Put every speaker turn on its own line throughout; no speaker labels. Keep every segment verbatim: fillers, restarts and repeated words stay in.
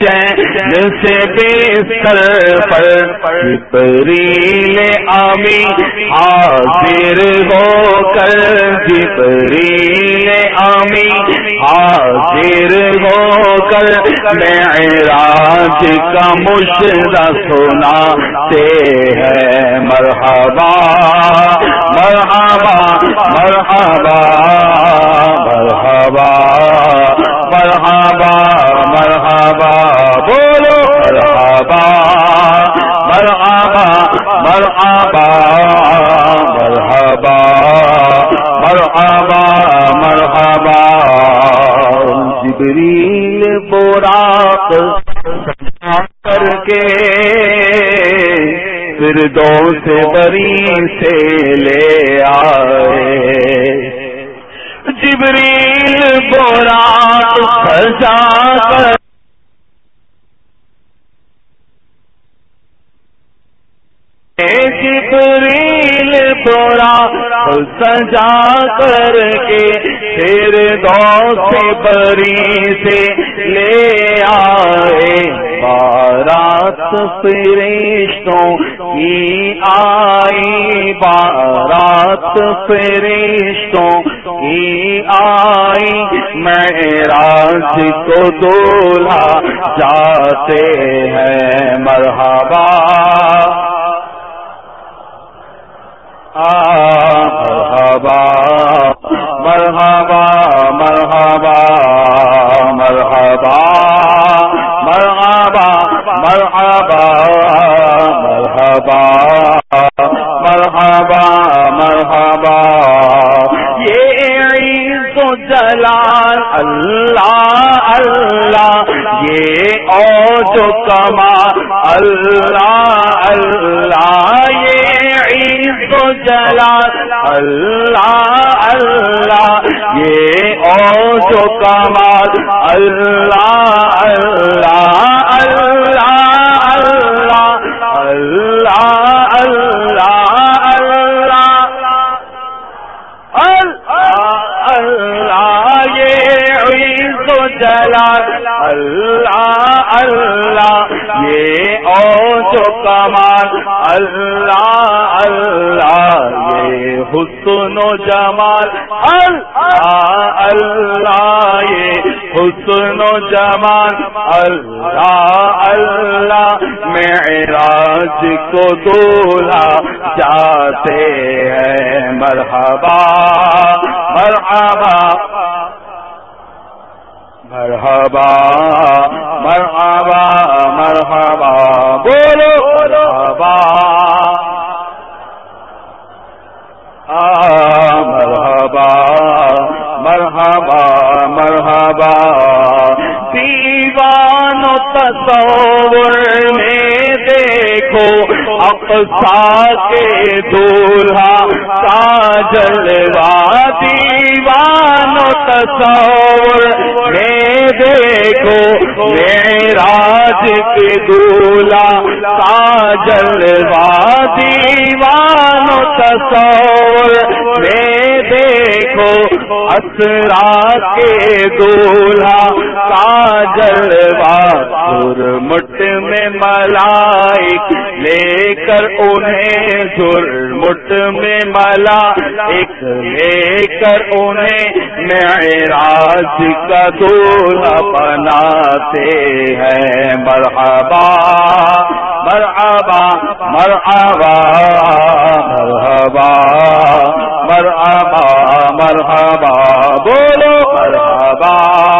چین سے بستر پر جبریل امین حاضر ہو کر، جبریل امین حاضر ہو کر معراج کا مشرہ سناتے ہیں۔ مرحبا مرحبا مرحبا مرحبا مرحبا مرحبا، بولو مرحبا مرحبا مرحبا مرحبا مرحبا مرحبا۔ جبریل براق سجا کر کے فردوس بری سے لے آئے، جبریل براق سجا کر جبریل براق سجا کر کے فردوس بری سے لے آئے، بارات فرشتوں کی آئی، بارات فرشتوں کی آئی، معراج کو دولہا جاتے ہیں۔ مرحبا مرحبا مرحبا مرحبا مرحبا مرحبا مرحبا مرحبا مرحبا مرحبا۔ یہ عز و جلال اللہ اللہ، یہ اوج و کمال اللہ اللہ، یہ عز و جلال اللہ اللہ، یہ اوج و کمال اللہ اللہ اللہ اللہ اللہ اللہ اللہ اللہ، یہ عز و جلال اللہ اللہ، یہ اوج و کمال اللہ اللہ، یہ حسن و جمال اللہ اللہ، یہ حسن و جمال اللہ اللہ، معراج کو دولہا جاتے ہیں۔ مرحبا مرحبا مرحبا مرحبا مرحبا، بولو مرحبا مرحبا مرحبا مرحبا۔ دیوان و تصور میں دیکھو اقصی کے دولہا کا جلوہ، دیوان و تصور میں دیکھو معراج کے دولہا کا جلوہ، دیوان و تصور میں دیکھو اسرا کے دولہا کا جلوہ، جھرمٹ میں ملائک لے کر انہیں، جھرمٹ میں ملائک لے کر انہیں معراج کا دولہا بناتے ہیں۔ مرحبا مرحبا مرحبا مرحبا مرحبا مرحبا، بولو مرحبا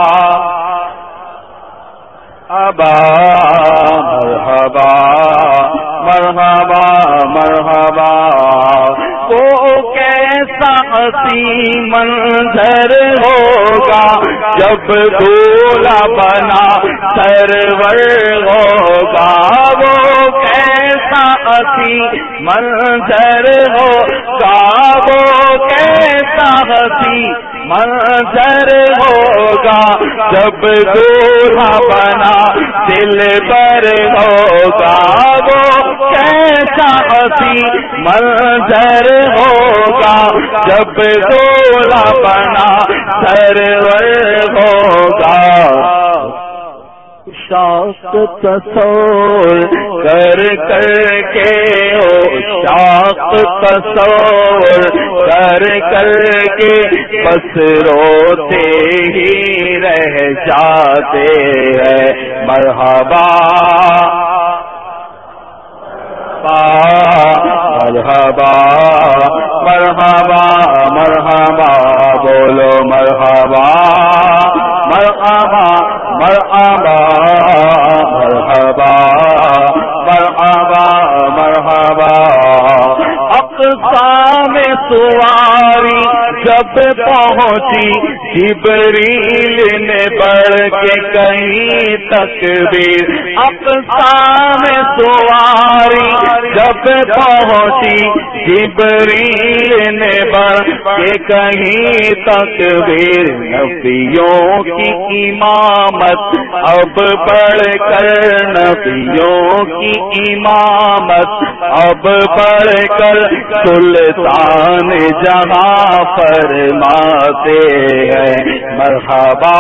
ابا مرحبا مرحبا مرحبا۔ وہ کیسا حسین منظر ہوگا جب دولہا بنا سرور ہوگا، وہ کیسا حسین منظر ہوگا، وہ کیسا حسین منظر ہوگا جب دولہا بنا دل بر ہوگا، وہ کیسا حسین منظر ہوگا جب دولہا بنا سرور ہوگا۔ عشاق تصور کر کر کے عشاق تصور کر کر کے بس روتے ہی رہ جاتے ہیں مرحبا مرحبا مرحبا مرحبا بولو مرحبا مرحبا مرحبا مرحبا مرحبا مرحبا اقسام سواری جب پہنچی جبریل نے بڑھ کے کہیں تکبیر اقسام سواری جب پہنچی جبریل نے بڑھ کے کہیں تکبیر نبیوں کی امامت اب بڑھ کر نبیوں کی امامت اب بڑھ کر سلطان جہاں فرماتے ہیں مرحبا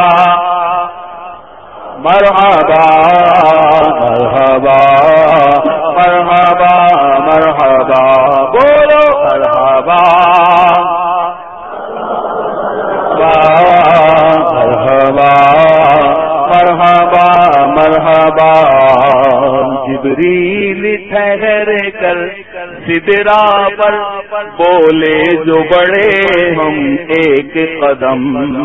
مرحبا مرحبا مرحبا مرحبا بولو مرحبا مرحبا مرحبا مرحبا جبریل ٹھہر کر سدرا پر بولے جو بڑے ہم ایک قدم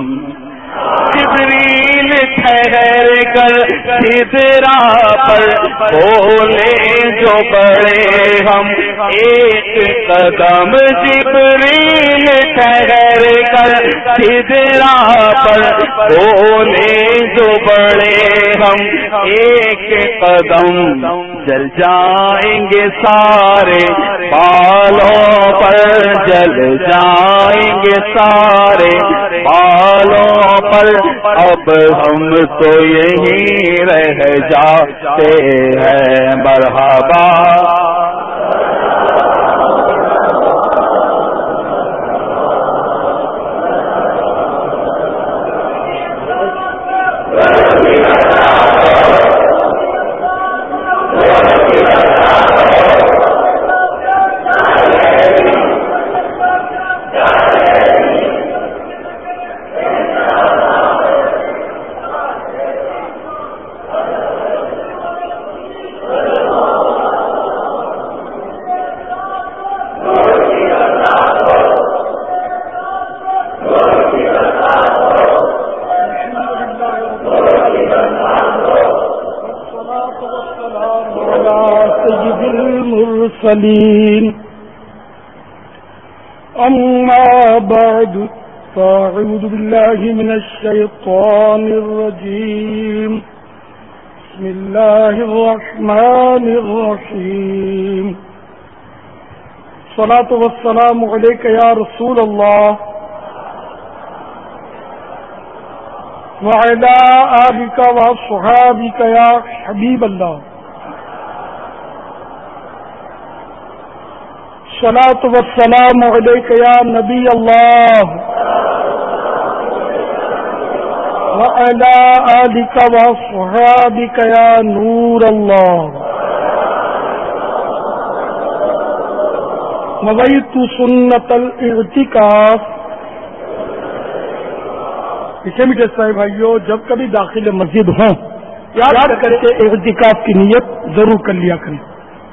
جبریل ٹھہر کر سدرا پر بولے جو بڑے ہم ایک قدم جبریل ٹھہر کر سدرا پر بولے جو بڑے ہم ایک قدم جل جائیں گے سارے بالوں پر جل جائیں گے سارے بالوں پر اب ہم تو یہیں رہ جاتے ہیں مرحبا
أما بعد فأعوذ بالله من الشيطان الرجيم بسم الله الرحمن الرحيم الصلاة والسلام عليك يا رسول الله وعلى آلك وأصحابك يا حبيب الله الصلاة والسلام عليك يا نبي الله وعلى آلك وأصحابك يا نور الله نويت سنة الاعتكاف. اسے میٹھے صاحب بھائیو جب کبھی داخل مسجد ہوں یاد کر کے اعتکاف کی نیت ضرور کر لیا کریں.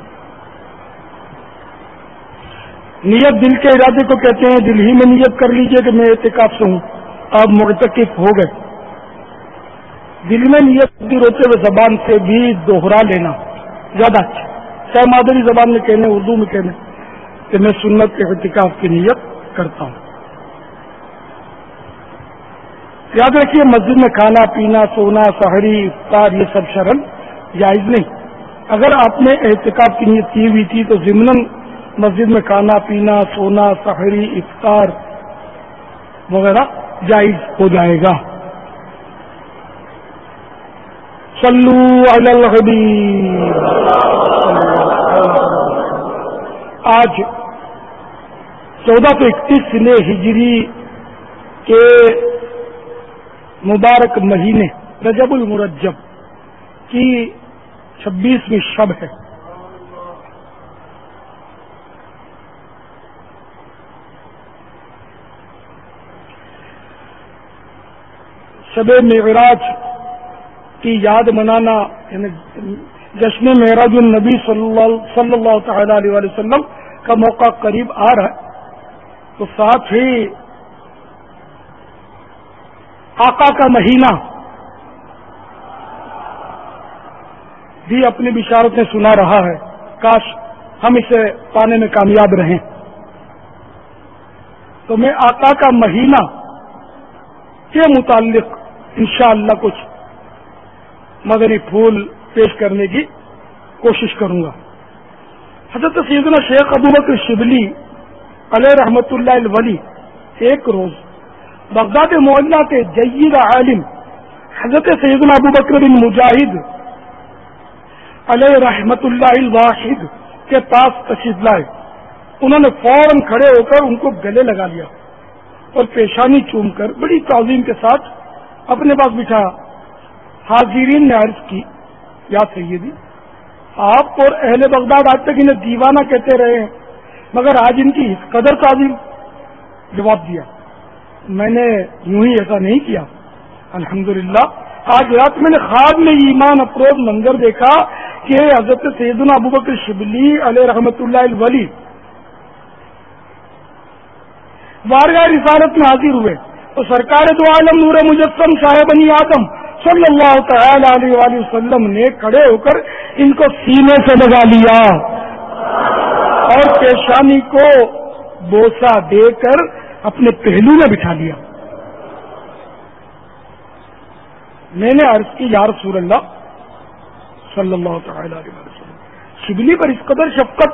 نیت دل کے ارادے کو کہتے ہیں. دل ہی میں نیت کر لیجئے کہ میں اعتکاف سے ہوں, آپ معتکف ہو گئے. دل میں نیت ہوتے ہوئے زبان سے بھی دوہرا لینا زیادہ اچھا, چاہے مادری زبان میں کہنے اردو میں کہنے کہ میں سنت کے اعتکاف کی نیت کرتا ہوں. یاد رکھیے مسجد میں کھانا پینا سونا سحری افطار یہ سب شرن جائز نہیں. اگر آپ نے اعتکاف کی نیت کی ہوئی تھی تو ضمناً مسجد میں کھانا پینا سونا سحری افطار وغیرہ جائز ہو جائے گا. صلو علی الحبیب. آج چودہ سو اکتیس نے ہجری کے مبارک مہینے رجب المرجب کی چھبیسویں شب ہے. شب معراج کی یاد منانا یعنی جشن معراج النبی صلی اللہ صلی اللہ تعالی علیہ وسلم کا موقع قریب آ رہا ہے، تو ساتھ ہی آقا کا مہینہ بھی اپنی بشارتیں سنا رہا ہے. کاش ہم اسے پانے میں کامیاب رہیں. تو میں آقا کا مہینہ کے متعلق انشاءاللہ کچھ مدنی پھول پیش کرنے کی کوشش کروں گا. حضرت سیدنا شیخ ابوبکر شبلی علیہ رحمت اللہ الولی ایک روز بغداد معلیٰ کے جید عالم حضرت سیدنا ابوبکر بن مجاہد علیہ رحمت اللہ الواحد کے پاس تشریف لائے. انہوں نے فوراً کھڑے ہو کر ان کو گلے لگا لیا اور پیشانی چوم کر بڑی تعظیم کے ساتھ اپنے پاس بٹھایا. حاضرین نے عرض کی، یا سیدی، آپ اور اہل بغداد آج تک انہیں دیوانہ کہتے رہے ہیں، مگر آج ان کی اس قدر تعظیم. جواب دیا، میں نے یوں ہی ایسا نہیں کیا. الحمدللہ آج رات میں نے خواب میں ایمان افروز منظر دیکھا کہ حضرت سیدنا ابوبکر شبلی علیہ رحمت اللہ الولی بارگاہ رسالت میں حاضر ہوئے تو سرکار دو عالم نور مجسم صاحب بنی آدم صلی اللہ تعالی علیہ وآلہ وسلم نے کھڑے ہو کر ان کو سینے سے لگا لیا اور پیشانی کو بوسہ دے کر اپنے پہلو میں بٹھا لیا. میں نے عرض کی، یا رسول اللہ صلی اللہ تعالی علیہ وسلم، شبلی پر اس قدر شفقت؟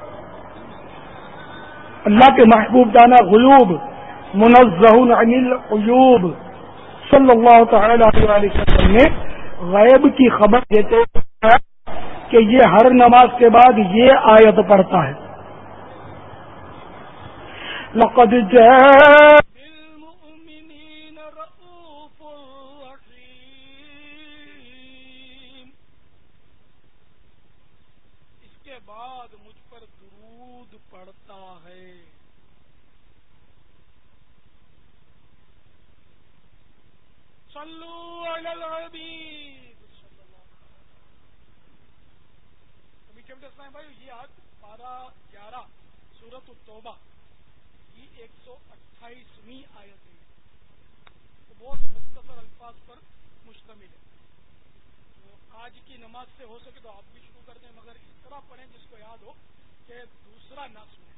اللہ کے محبوب دانا غیوب منزہ عن العیوب صلی اللہ تعالی علیہ وسلم نے غیب کی خبر دیتے ہیں کہ یہ ہر نماز کے بعد یہ آیت پڑھتا ہے، لقد جاء بالمؤمنین رؤوف رحیم. اس کے بعد مجھ پر درود پڑھتا ہے. صلو علی الحبیب صلی اللہ علیہ وسلم. میٹھے میٹھے اسلام بھائی، یہ آج بارہ گیارہ سورۃ التوبہ کی ایک سو اٹھائیسویں آیت ہے. تو بہت مختصر الفاظ پر مشتمل ہے. تو آج کی نماز سے ہو سکے تو آپ بھی شروع کر دیں، مگر اس طرح پڑھیں جس کو یاد ہو کہ دوسرا نہ سنیں.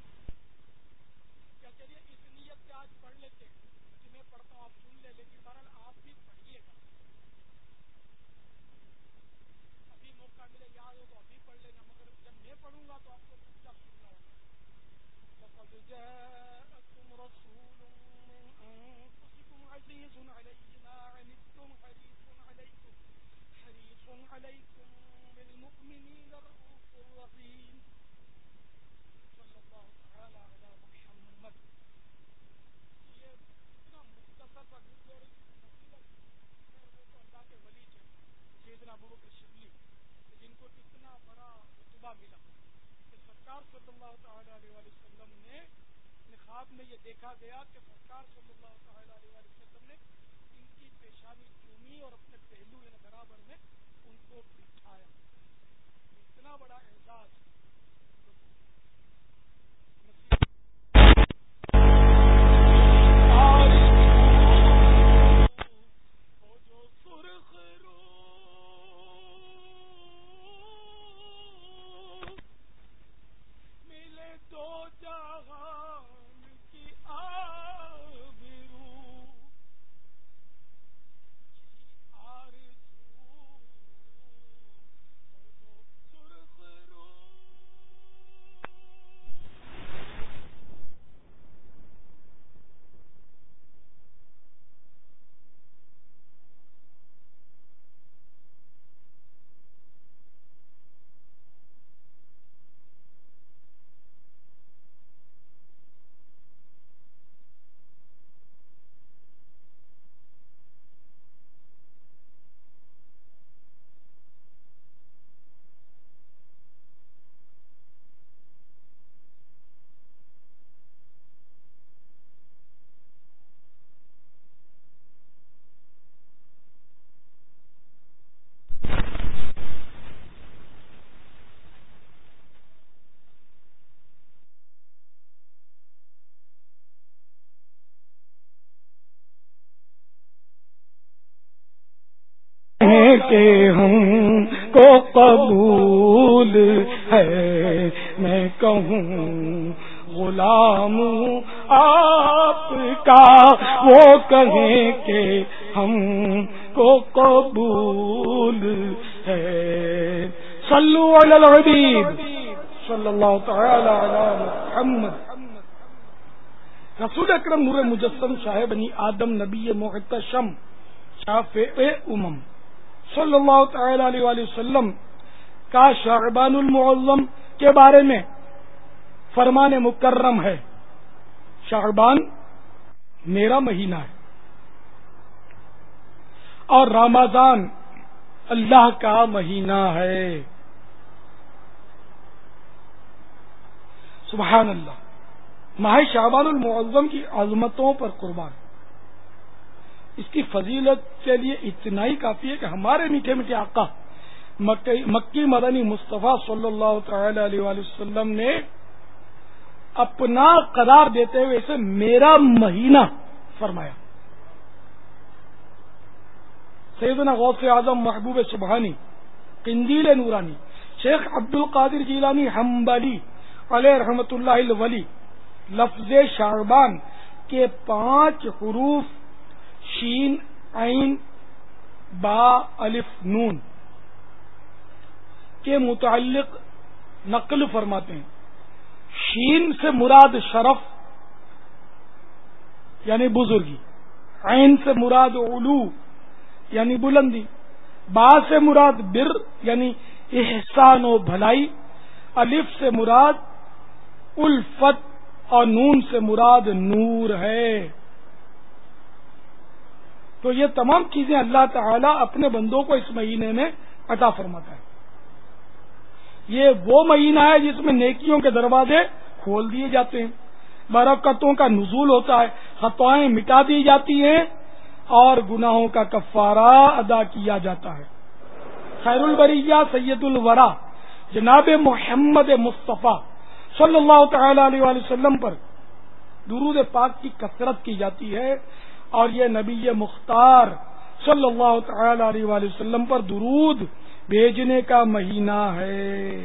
کیا چلیے اس نیت سے آج پڑھ لیتے ہیں کہ میں پڑھتا ہوں آپ سن لیں، لیکن بہرحال آپ بھی پڑھیے گا. ابھی موقع ملے یاد ہو تو ابھی پڑھ لینا، مگر جب میں پڑھوں گا تو آپ کو چپ چاپ سننا ہوگا. لقد جاءکم رسول من انفسکم عزیز علیہ ما عنتم حریص علیکم حریص علیکم بالمؤمنین رؤوف رحیم. صلی اللہ تعالی علی محمد. یہ اتنا مختصر سا گزر فضیلت ہے، وہ تو اللہ کے ولی تھے سیدنا ابوبکر شبلی، جن کو اتنا بڑا رتبہ ملا کہ سرکار صلی اللہ تعالی علیہ وآلہ وسلم نے خواب میں یہ دیکھا گیا کہ سرکار صلی اللہ تعالی علیہ وآلہ وسلم نے ان کی پیشانی چومی اور اپنے پہلو یعنی برابر میں ان کو بٹھایا. اتنا بڑا اعزاز کہ ہم کو قبول ہے، میں کہوں غلام آپ کا، وہ کہیں کہ ہم کو قبول ہے۔ صلو علی الحبیب صلی اللہ تعالی علی محمد۔ رسول اکرم نور مجسم شاہ بنی آدم نبی محتشم شافع امم صلی اللہ تعالی علیہ وآلہ وسلم کا شعبان المعظم کے بارے میں فرمان مکرم ہے، شعبان میرا مہینہ ہے اور رمضان اللہ کا مہینہ ہے۔ سبحان اللہ۔ ماہ شعبان المعظم کی عظمتوں پر قربان، اس کی فضیلت کے لیے اتنا ہی کافی ہے کہ ہمارے میٹھے میٹھے آقا مکی مدنی مصطفیٰ صلی اللہ تعالی علیہ وآلہ وسلم نے اپنا قرار دیتے ہوئے اسے میرا مہینہ فرمایا۔ سیدنا غوث اعظم محبوب سبحانی قندیل نورانی شیخ عبد القادر جیلانی حنبلی علیہ رحمت اللہ الولی لفظ شعبان کے پانچ حروف شین عین با الف نون کے متعلق نقل فرماتے ہیں۔ شین سے مراد شرف یعنی بزرگی، عین سے مراد علو یعنی بلندی، با سے مراد بر یعنی احسان و بھلائی، الف سے مراد الفت اور نون سے مراد نور ہے۔ تو یہ تمام چیزیں اللہ تعالی اپنے بندوں کو اس مہینے میں عطا فرماتا ہے۔ یہ وہ مہینہ ہے جس میں نیکیوں کے دروازے کھول دیے جاتے ہیں، برکتوں کا نزول ہوتا ہے، خطائیں مٹا دی جاتی ہیں اور گناہوں کا کفارہ ادا کیا جاتا ہے۔ خیر البریہ سید الورا جناب محمد مصطفیٰ صلی اللہ تعالی علیہ وآلہ وسلم پر درود پاک کی کثرت کی جاتی ہے، اور یہ نبی مختار صلی اللہ تعالی علیہ وآلہ وسلم پر درود بھیجنے کا مہینہ ہے۔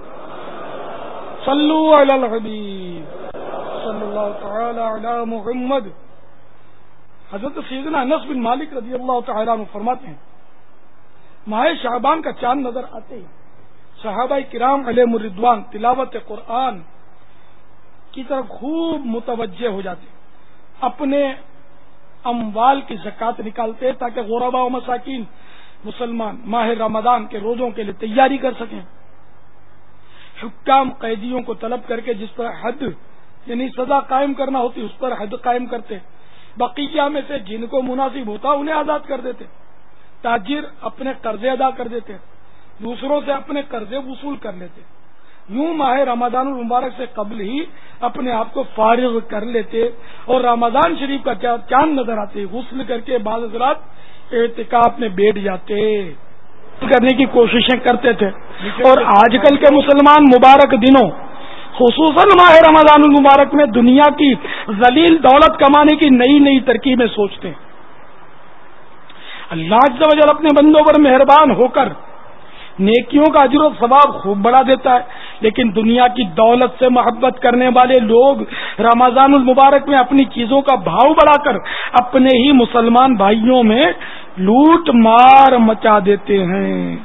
صلو علی الحبیب صلی اللہ تعالی علی محمد۔ حضرت سیدنا انس بن مالک رضی اللہ تعالی عنہ فرماتے ہیں، ماہ شعبان کا چاند نظر آتے ہی صحابہ کرام علیہم الرضوان تلاوت قرآن کی طرف خوب متوجہ ہو جاتے، اپنے اموال کی زکوٰۃ نکالتے تاکہ غرباء و مساکین مسلمان ماہ رمضان کے روزوں کے لیے تیاری کر سکیں۔ حکام قیدیوں کو طلب کر کے جس پر حد یعنی سزا قائم کرنا ہوتی اس پر حد قائم کرتے، بقیہ میں سے جن کو مناسب ہوتا انہیں آزاد کر دیتے، تاجر اپنے قرضے ادا کر دیتے، دوسروں سے اپنے قرضے وصول کر لیتے، یوں ماہ رمضان المبارک سے قبل ہی اپنے آپ کو فارغ کر لیتے، اور رمضان شریف کا چاند نظر آتے غسل کر کے بعض حضرات اعتکاف میں بیٹھ جاتے کرنے کی کوششیں کرتے تھے۔ اور آج کل کے مسلمان مبارک دنوں خصوصاً ماہ رمضان المبارک میں دنیا کی ذلیل دولت کمانے کی نئی نئی ترکیبیں سوچتے ہیں۔ اللہ عز و جل اپنے بندوں پر مہربان ہو کر نیکیوں کا اجر و ثواب خوب بڑھا دیتا ہے، لیکن دنیا کی دولت سے محبت کرنے والے لوگ رمضان المبارک میں اپنی چیزوں کا بھاؤ بڑھا کر اپنے ہی مسلمان بھائیوں میں لوٹ مار مچا دیتے ہیں۔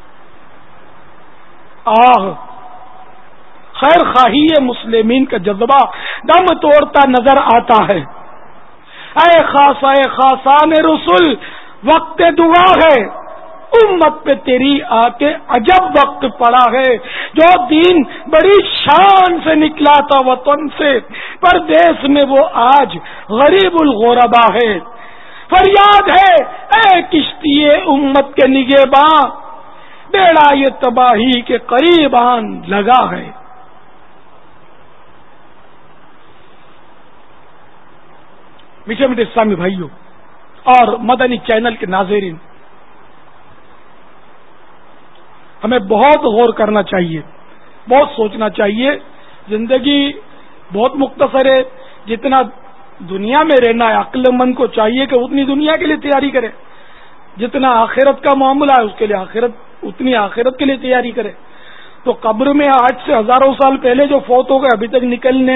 آہ، خیر خواہی مسلمین کا جذبہ دم توڑتا نظر آتا ہے۔ اے خاصا اے خاصان رسول، وقت دعا ہے، امت پہ تیری آ کے عجب وقت پڑا ہے۔ جو دین بڑی شان سے نکلا تھا وطن سے، پردیس میں وہ آج غریب الغربا ہے۔ فریاد ہے اے کشتی امت کے نگہباں، بیڑا یہ تباہی کے قریب آن لگا ہے۔ میٹھے میٹھے اسلامی بھائیوں اور مدنی چینل کے ناظرین، ہمیں بہت غور کرنا چاہیے، بہت سوچنا چاہیے۔ زندگی بہت مختصر ہے، جتنا دنیا میں رہنا ہے عقل مند کو چاہیے کہ اتنی دنیا کے لیے تیاری کرے، جتنا آخرت کا معاملہ ہے اس کے لیے آخرت اتنی آخرت کے لیے تیاری کرے. تو قبر میں آج سے ہزاروں سال پہلے جو فوت ہو گئے ابھی تک نکلنے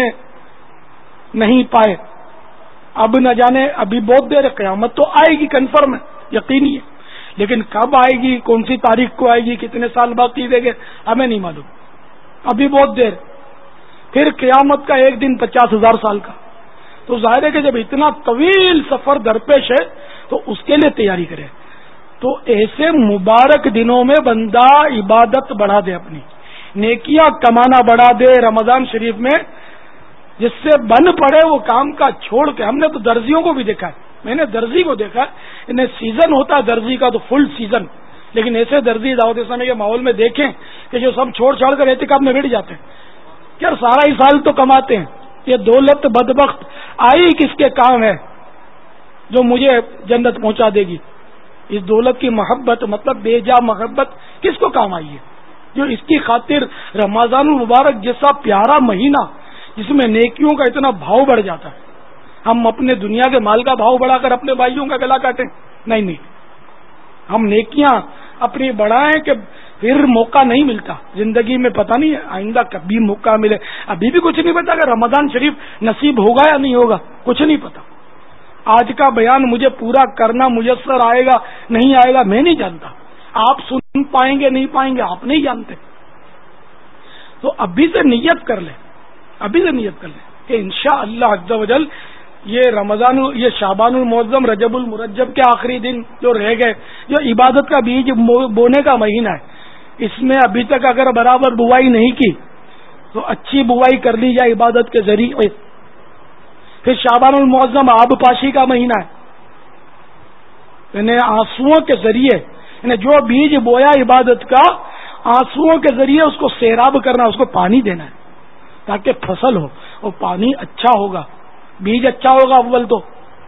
نہیں پائے, اب نہ جانے ابھی بہت دیر ہے, قیامت تو آئے گی کنفرم ہے, یقینی ہے, لیکن کب آئے گی, کون سی تاریخ کو آئے گی, کتنے سال باقی رہ گئے ہمیں نہیں معلوم, ابھی بہت دیر. پھر قیامت کا ایک دن پچاس ہزار سال کا. تو ظاہر ہے کہ جب اتنا طویل سفر درپیش ہے تو اس کے لیے تیاری کرے. تو ایسے مبارک دنوں میں بندہ عبادت بڑھا دے, اپنی نیکیاں کمانا بڑھا دے. رمضان شریف میں جس سے بن پڑے وہ کام کا چھوڑ کے, ہم نے تو درزیوں کو بھی دیکھا ہے, میں نے درزی کو دیکھا, انہیں سیزن ہوتا ہے درزی کا تو فل سیزن, لیکن ایسے درزی دعوت اسلامی کے ماحول میں دیکھیں کہ جو سب چھوڑ چھاڑ کر اعتکاف میں بیٹھ جاتے ہیں. یار سارا ہی سال تو کماتے ہیں, یہ دولت بدبخت آئی کس کے کام ہے جو مجھے جنت پہنچا دے گی. اس دولت کی محبت مطلب بے جا محبت کس کو کام آئی ہے, جو اس کی خاطر رمضان المبارک جیسا پیارا مہینہ جس میں نیکیوں کا اتنا بھاؤ بڑھ جاتا ہے, ہم اپنے دنیا کے مال کا بھاؤ بڑھا کر اپنے بھائیوں کا گلا کاٹیں. نہیں نہیں, ہم نیکیاں اپنی بڑھائیں کہ پھر موقع نہیں ملتا زندگی میں, پتہ نہیں آئندہ کبھی موقع ملے. ابھی بھی کچھ نہیں پتا کہ رمضان شریف نصیب ہوگا یا نہیں ہوگا, کچھ نہیں پتا. آج کا بیان مجھے پورا کرنا میسر آئے گا نہیں آئے گا میں نہیں جانتا, آپ سن پائیں گے نہیں پائیں گے آپ نہیں جانتے. تو ابھی سے نیت کر لیں, ابھی سے نیت کر لیں کہ انشاءاللہ عز و جل یہ رمضان یہ شعبان المعظم رجب المرجب کے آخری دن جو رہ گئے, جو عبادت کا بیج بونے کا مہینہ ہے, اس میں ابھی تک اگر برابر بوائی نہیں کی تو اچھی بوائی کر لی جائے عبادت کے ذریعے. پھر شعبان المعظم آب پاشی کا مہینہ ہے, یعنی آنسوؤں کے ذریعے, یعنی جو بیج بویا عبادت کا آنسوؤں کے ذریعے اس کو سیراب کرنا, اس کو پانی دینا ہے تاکہ فصل ہو, اور پانی اچھا ہوگا, بیج اچھا ہوگا اول تو,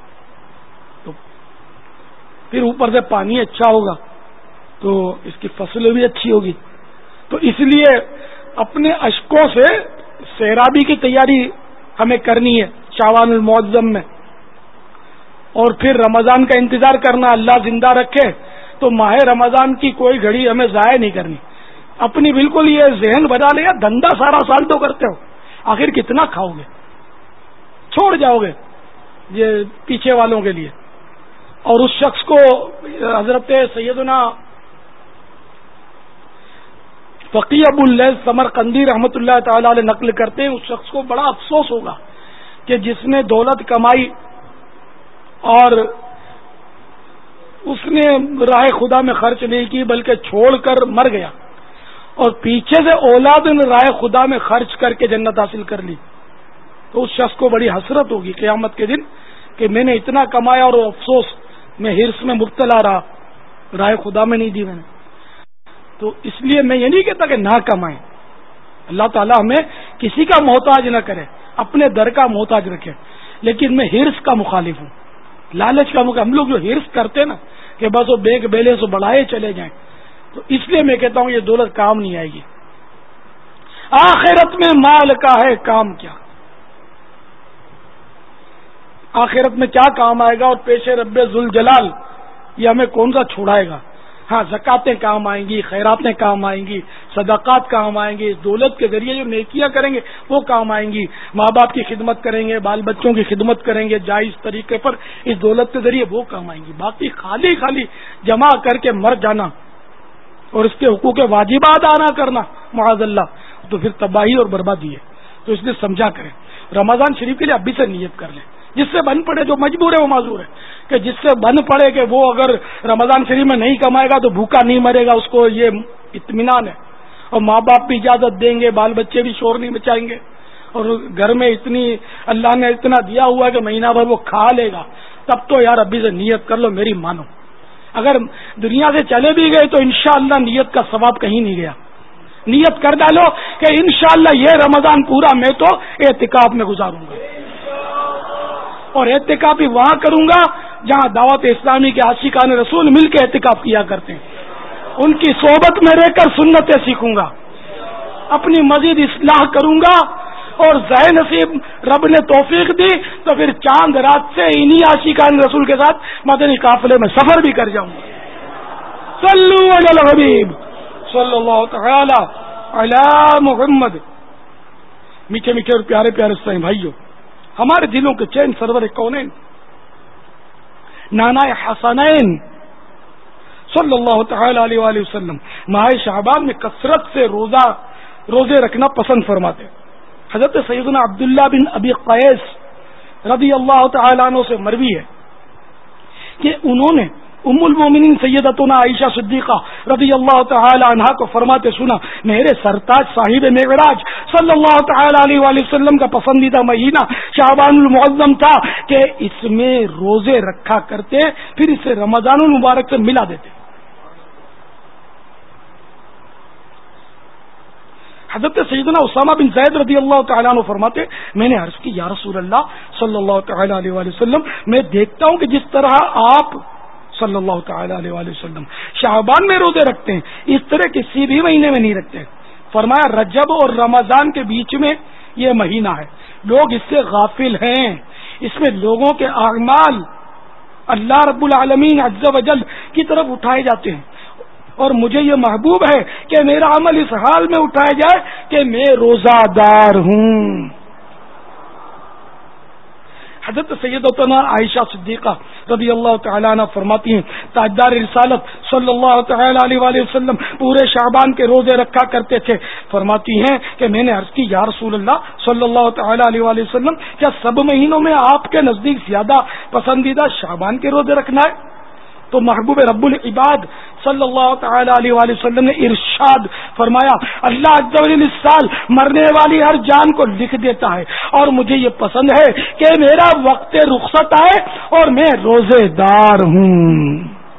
تو پھر اوپر سے پانی اچھا ہوگا تو اس کی فصل بھی اچھی ہوگی. تو اس لیے اپنے اشکوں سے سیرابی کی تیاری ہمیں کرنی ہے شعبان المعظم میں, اور پھر رمضان کا انتظار کرنا. اللہ زندہ رکھے تو ماہ رمضان کی کوئی گھڑی ہمیں ضائع نہیں کرنی. اپنی بالکل یہ ذہن بنا لیا, دھندا سارا سال تو کرتے ہو, آخر کتنا کھاؤ گے, چھوڑ جاؤ گے یہ پیچھے والوں کے لیے. اور اس شخص کو حضرت سیدنا فقی ابو اللیث سمرقندی رحمۃ اللہ تعالی علیہ نقل کرتے ہیں, اس شخص کو بڑا افسوس ہوگا کہ جس نے دولت کمائی اور اس نے راہ خدا میں خرچ نہیں کی بلکہ چھوڑ کر مر گیا, اور پیچھے سے اولاد نے راہ خدا میں خرچ کر کے جنت حاصل کر لی. تو اس شخص کو بڑی حسرت ہوگی قیامت کے دن کہ میں نے اتنا کمایا اور افسوس میں ہرس میں مبتلا رہا, راہ خدا میں نہیں دی میں نے. تو اس لیے میں یہ نہیں کہتا کہ نہ کمائیں, اللہ تعالیٰ ہمیں کسی کا محتاج نہ کرے, اپنے در کا محتاج رکھے, لیکن میں ہرس کا مخالف ہوں, لالچ کا مخالف. ہم لوگ جو ہرس کرتے نا کہ بس وہ بیگ بیلے سے بڑھائے چلے جائیں, تو اس لیے میں کہتا ہوں یہ دولت کام نہیں آئے گی. آخرت میں مال کا ہے کام کیا, آخرت میں کیا کام آئے گا, اور پیش رب ذوالجلال یہ ہمیں کون سا چھوڑائے گا. ہاں زکاتیں کام آئیں گی, خیراتیں کام آئیں گی, صدقات کام آئیں گی, اس دولت کے ذریعے جو نیکیاں کریں گے وہ کام آئیں گی. ماں باپ کی خدمت کریں گے, بال بچوں کی خدمت کریں گے جائز طریقے پر, اس دولت کے ذریعے وہ کام آئیں گی. باقی خالی خالی جمع کر کے مر جانا اور اس کے حقوق واجبات ادا کرنا معاذ اللہ, تو پھر تباہی اور بربادی ہے. تو اس لیے سمجھا کریں, رمضان شریف کے لیے ابھی سے نیت کر لیں. جس سے بن پڑے, جو مجبور ہے وہ معذور ہے, کہ جس سے بن پڑے کہ وہ اگر رمضان شریف میں نہیں کمائے گا تو بھوکا نہیں مرے گا, اس کو یہ اطمینان ہے. اور ماں باپ بھی اجازت دیں گے, بال بچے بھی شور نہیں مچائیں گے, اور گھر میں اتنی اللہ نے اتنا دیا ہوا ہے کہ مہینہ بھر وہ کھا لے گا, تب تو یار ابھی سے نیت کر لو, میری مانو. اگر دنیا سے چلے بھی گئے تو انشاءاللہ نیت کا ثواب کہیں نہیں گیا. نیت کر ڈالو کہ انشاءاللہ یہ رمضان پورا میں تو اعتکاف میں گزاروں گا, اور اعتکاف بھی وہاں کروں گا جہاں دعوت اسلامی کے عاشقان رسول مل کے اعتکاف کیا کرتے ہیں. ان کی صحبت میں رہ کر سنتیں سیکھوں گا, اپنی مزید اصلاح کروں گا, اور ذہ نصیب رب نے توفیق دی تو پھر چاند رات سے انہی عاشقان رسول کے ساتھ مدنی قافلے میں سفر بھی کر جاؤں گا. صلو علی الحبیب صلی اللہ تعالی علی محمد. میٹھے میٹھے اور پیارے پیارے سائیں بھائیوں، ہمارے دلوں کے چین سرور کونین نانا حسنین صلی اللہ تعالی علیہ وآلہ وسلم ماہ شعبان میں کثرت سے روزہ روزے رکھنا پسند فرماتے. حضرت سیدنا عبداللہ بن ابی قیس رضی اللہ تعالیٰ عنہ سے مروی ہے کہ انہوں نے ام المومنین سیدتنا عائشہ صدیقہ رضی اللہ تعالی عنہا کو فرماتے سنا، میرے سرتاج صاحب معراج صلی اللہ تعالی علیہ وآلہ وسلم کا پسندیدہ مہینہ شعبان المعظم تھا کہ اس میں روزے رکھا کرتے، پھر اسے رمضان المبارک سے ملا دیتے. حضرت سیدنا اسامہ بن زید رضی اللہ تعالیٰ عنہ فرماتے، میں نے عرض کی یا رسول اللہ صلی اللہ تعالی علیہ وآلہ وسلم، میں دیکھتا ہوں کہ جس طرح آپ صلی اللہ تعالی علیہ وآلہ وسلم شعبان میں روزے رکھتے ہیں، اس طرح کسی بھی مہینے میں نہیں رکھتے. فرمایا رجب اور رمضان کے بیچ میں یہ مہینہ ہے، لوگ اس سے غافل ہیں، اس میں لوگوں کے اعمال اللہ رب العالمین عز و جل کی طرف اٹھائے جاتے ہیں، اور مجھے یہ محبوب ہے کہ میرا عمل اس حال میں اٹھایا جائے کہ میں روزہ دار ہوں. حضرت سیدتنا عائشہ صدیقہ رضی اللہ تعالیٰ عنہ فرماتی ہیں، تاجدار رسالت صلی اللہ تعالی علیہ وآلہ وسلم پورے شعبان کے روزے رکھا کرتے تھے. فرماتی ہیں کہ میں نے عرض کی یا رسول اللہ صلی اللہ تعالی علیہ وآلہ وسلم، کیا سب مہینوں میں آپ کے نزدیک زیادہ پسندیدہ شعبان کے روزے رکھنا ہے؟ تو محبوب رب العباد صلی اللہ تعالی علیہ وآلہ وسلم نے ارشاد فرمایا، اللہ عز و جل اس سال مرنے والی ہر جان کو لکھ دیتا ہے، اور مجھے یہ پسند ہے کہ میرا وقت رخصت آئے اور میں روزے دار ہوں.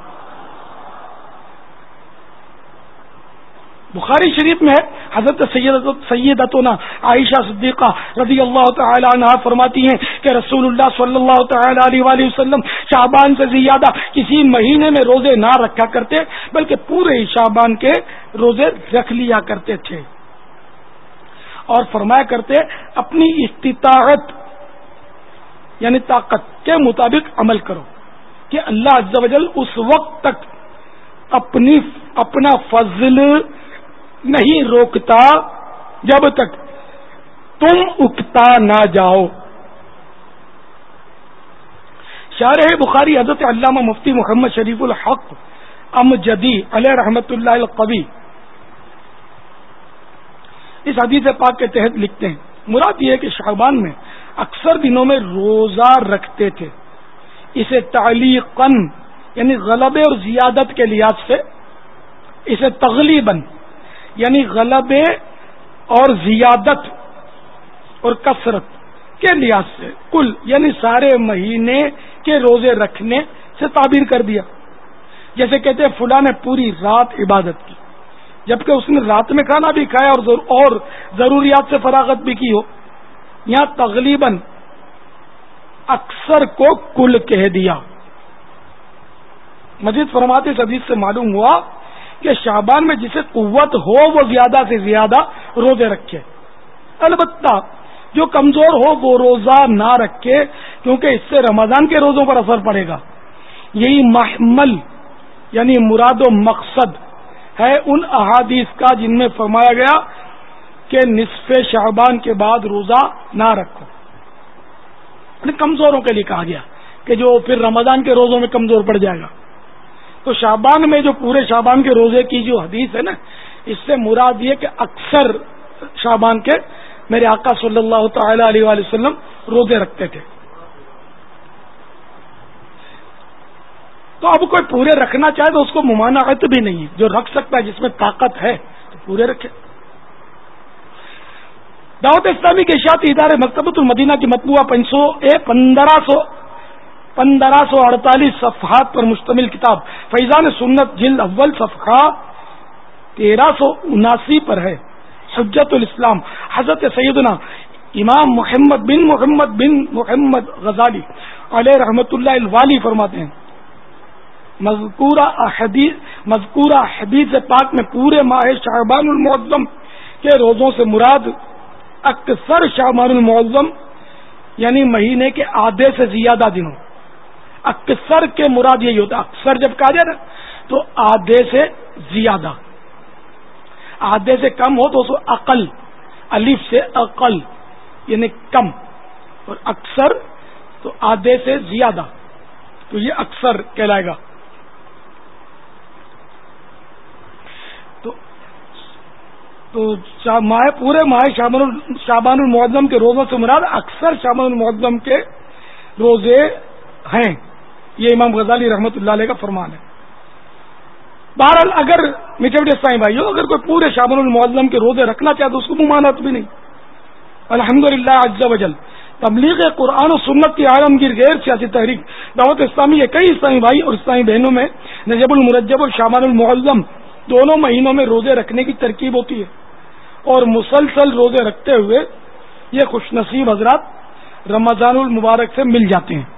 بخاری شریف میں حضرت سیدتنا عائشہ صدیقہ رضی اللہ تعالی عنہ فرماتی ہیں کہ رسول اللہ صلی اللہ تعالی علیہ وآلہ وسلم شعبان سے زیادہ کسی مہینے میں روزے نہ رکھا کرتے، بلکہ پورے شعبان کے روزے رکھ لیا کرتے تھے، اور فرمایا کرتے اپنی استطاعت یعنی طاقت کے مطابق عمل کرو کہ اللہ عز و جل اس وقت تک اپنی اپنا فضل نہیں روکتا جب تک تم اکتا نہ جاؤ. شارح بخاری حضرت علامہ مفتی محمد شریف الحق امجدی علیہ رحمت اللہ القوی اس حدیث پاک کے تحت لکھتے ہیں، مراد یہ ہے کہ شعبان میں اکثر دنوں میں روزہ رکھتے تھے، اسے تعلیقاً یعنی غلبے اور زیادت کے لحاظ سے، اسے تغلیباً یعنی غلبے اور زیادت اور کثرت کے لحاظ سے، کل یعنی سارے مہینے کے روزے رکھنے سے تعبیر کر دیا. جیسے کہتے ہیں فلاں نے پوری رات عبادت کی، جبکہ اس نے رات میں کھانا بھی کھایا اور اور ضروریات سے فراغت بھی کی ہو. یہاں تغلیباً اکثر کو کل کہہ دیا. مزید فرماتے اس حدیث سے معلوم ہوا کہ شعبان میں جسے قوت ہو وہ زیادہ سے زیادہ روزے رکھے، البتہ جو کمزور ہو وہ روزہ نہ رکھے، کیونکہ اس سے رمضان کے روزوں پر اثر پڑے گا. یہی محمل یعنی مراد و مقصد ہے ان احادیث کا جن میں فرمایا گیا کہ نصف شعبان کے بعد روزہ نہ رکھو. کمزوروں کے لیے کہا گیا کہ جو پھر رمضان کے روزوں میں کمزور پڑ جائے گا. تو شعبان میں جو پورے شعبان کے روزے کی جو حدیث ہے نا، اس سے مراد یہ کہ اکثر شعبان کے میرے آقا صلی اللہ تعالی علیہ وآلہ وسلم روزے رکھتے تھے. تو اب کوئی پورے رکھنا چاہے تو اس کو ممانعت بھی نہیں ہے، جو رکھ سکتا ہے جس میں طاقت ہے تو پورے رکھے. دعوت اسلامی کے اشاعتی ادارے مکتبۃ المدینہ کی مطبوعہ پانچ سو پندرہ سو پندرہ سو اڑتالیس صفحات پر مشتمل کتاب فیضان سنت جلد اول صفحہ تیرہ سو اناسی پر ہے. حجت الاسلام حضرت سیدنا امام محمد بن محمد بن محمد غزالی علیہ رحمت اللہ الوالی فرماتے ہیں، مذکورہ حدیث مذکورہ حدیث پاک میں پورے ماہ شعبان المعظم کے روزوں سے مراد اکثر شعبان المعظم یعنی مہینے کے آدھے سے زیادہ دنوں. اکثر کے مراد یہی ہوتا ہے، اکثر جب کہا جائے نا تو آدھے سے زیادہ، آدھے سے کم ہو تو اس کو اقل، الف سے اقل یعنی کم، اور اکثر تو آدھے سے زیادہ، تو یہ اکثر کہلائے گا. تو تو ماہ پورے ماہ شعبان المعظم کے روزوں سے مراد اکثر شعبان المعظم کے روزے ہیں. یہ امام غزالی رحمۃ اللہ علیہ کا فرمان ہے. بہرحال اگر میٹھے میٹھے اسلامی بھائیو، اگر کوئی پورے شعبان المعظم کے روزے رکھنا چاہے تو اس کو ممانعت بھی نہیں. الحمدللہ عز وجل تبلیغ قرآن و سنت کی عالمگیر غیر سیاسی تحریک دعوت اسلامی کے کئی اسلامی بھائی اور اسلامی بہنوں میں رجب المرجب اور شعبان المعظم دونوں مہینوں میں روزے رکھنے کی ترکیب ہوتی ہے، اور مسلسل روزے رکھتے ہوئے یہ خوش نصیب حضرات رمضان المبارک سے مل جاتے ہیں.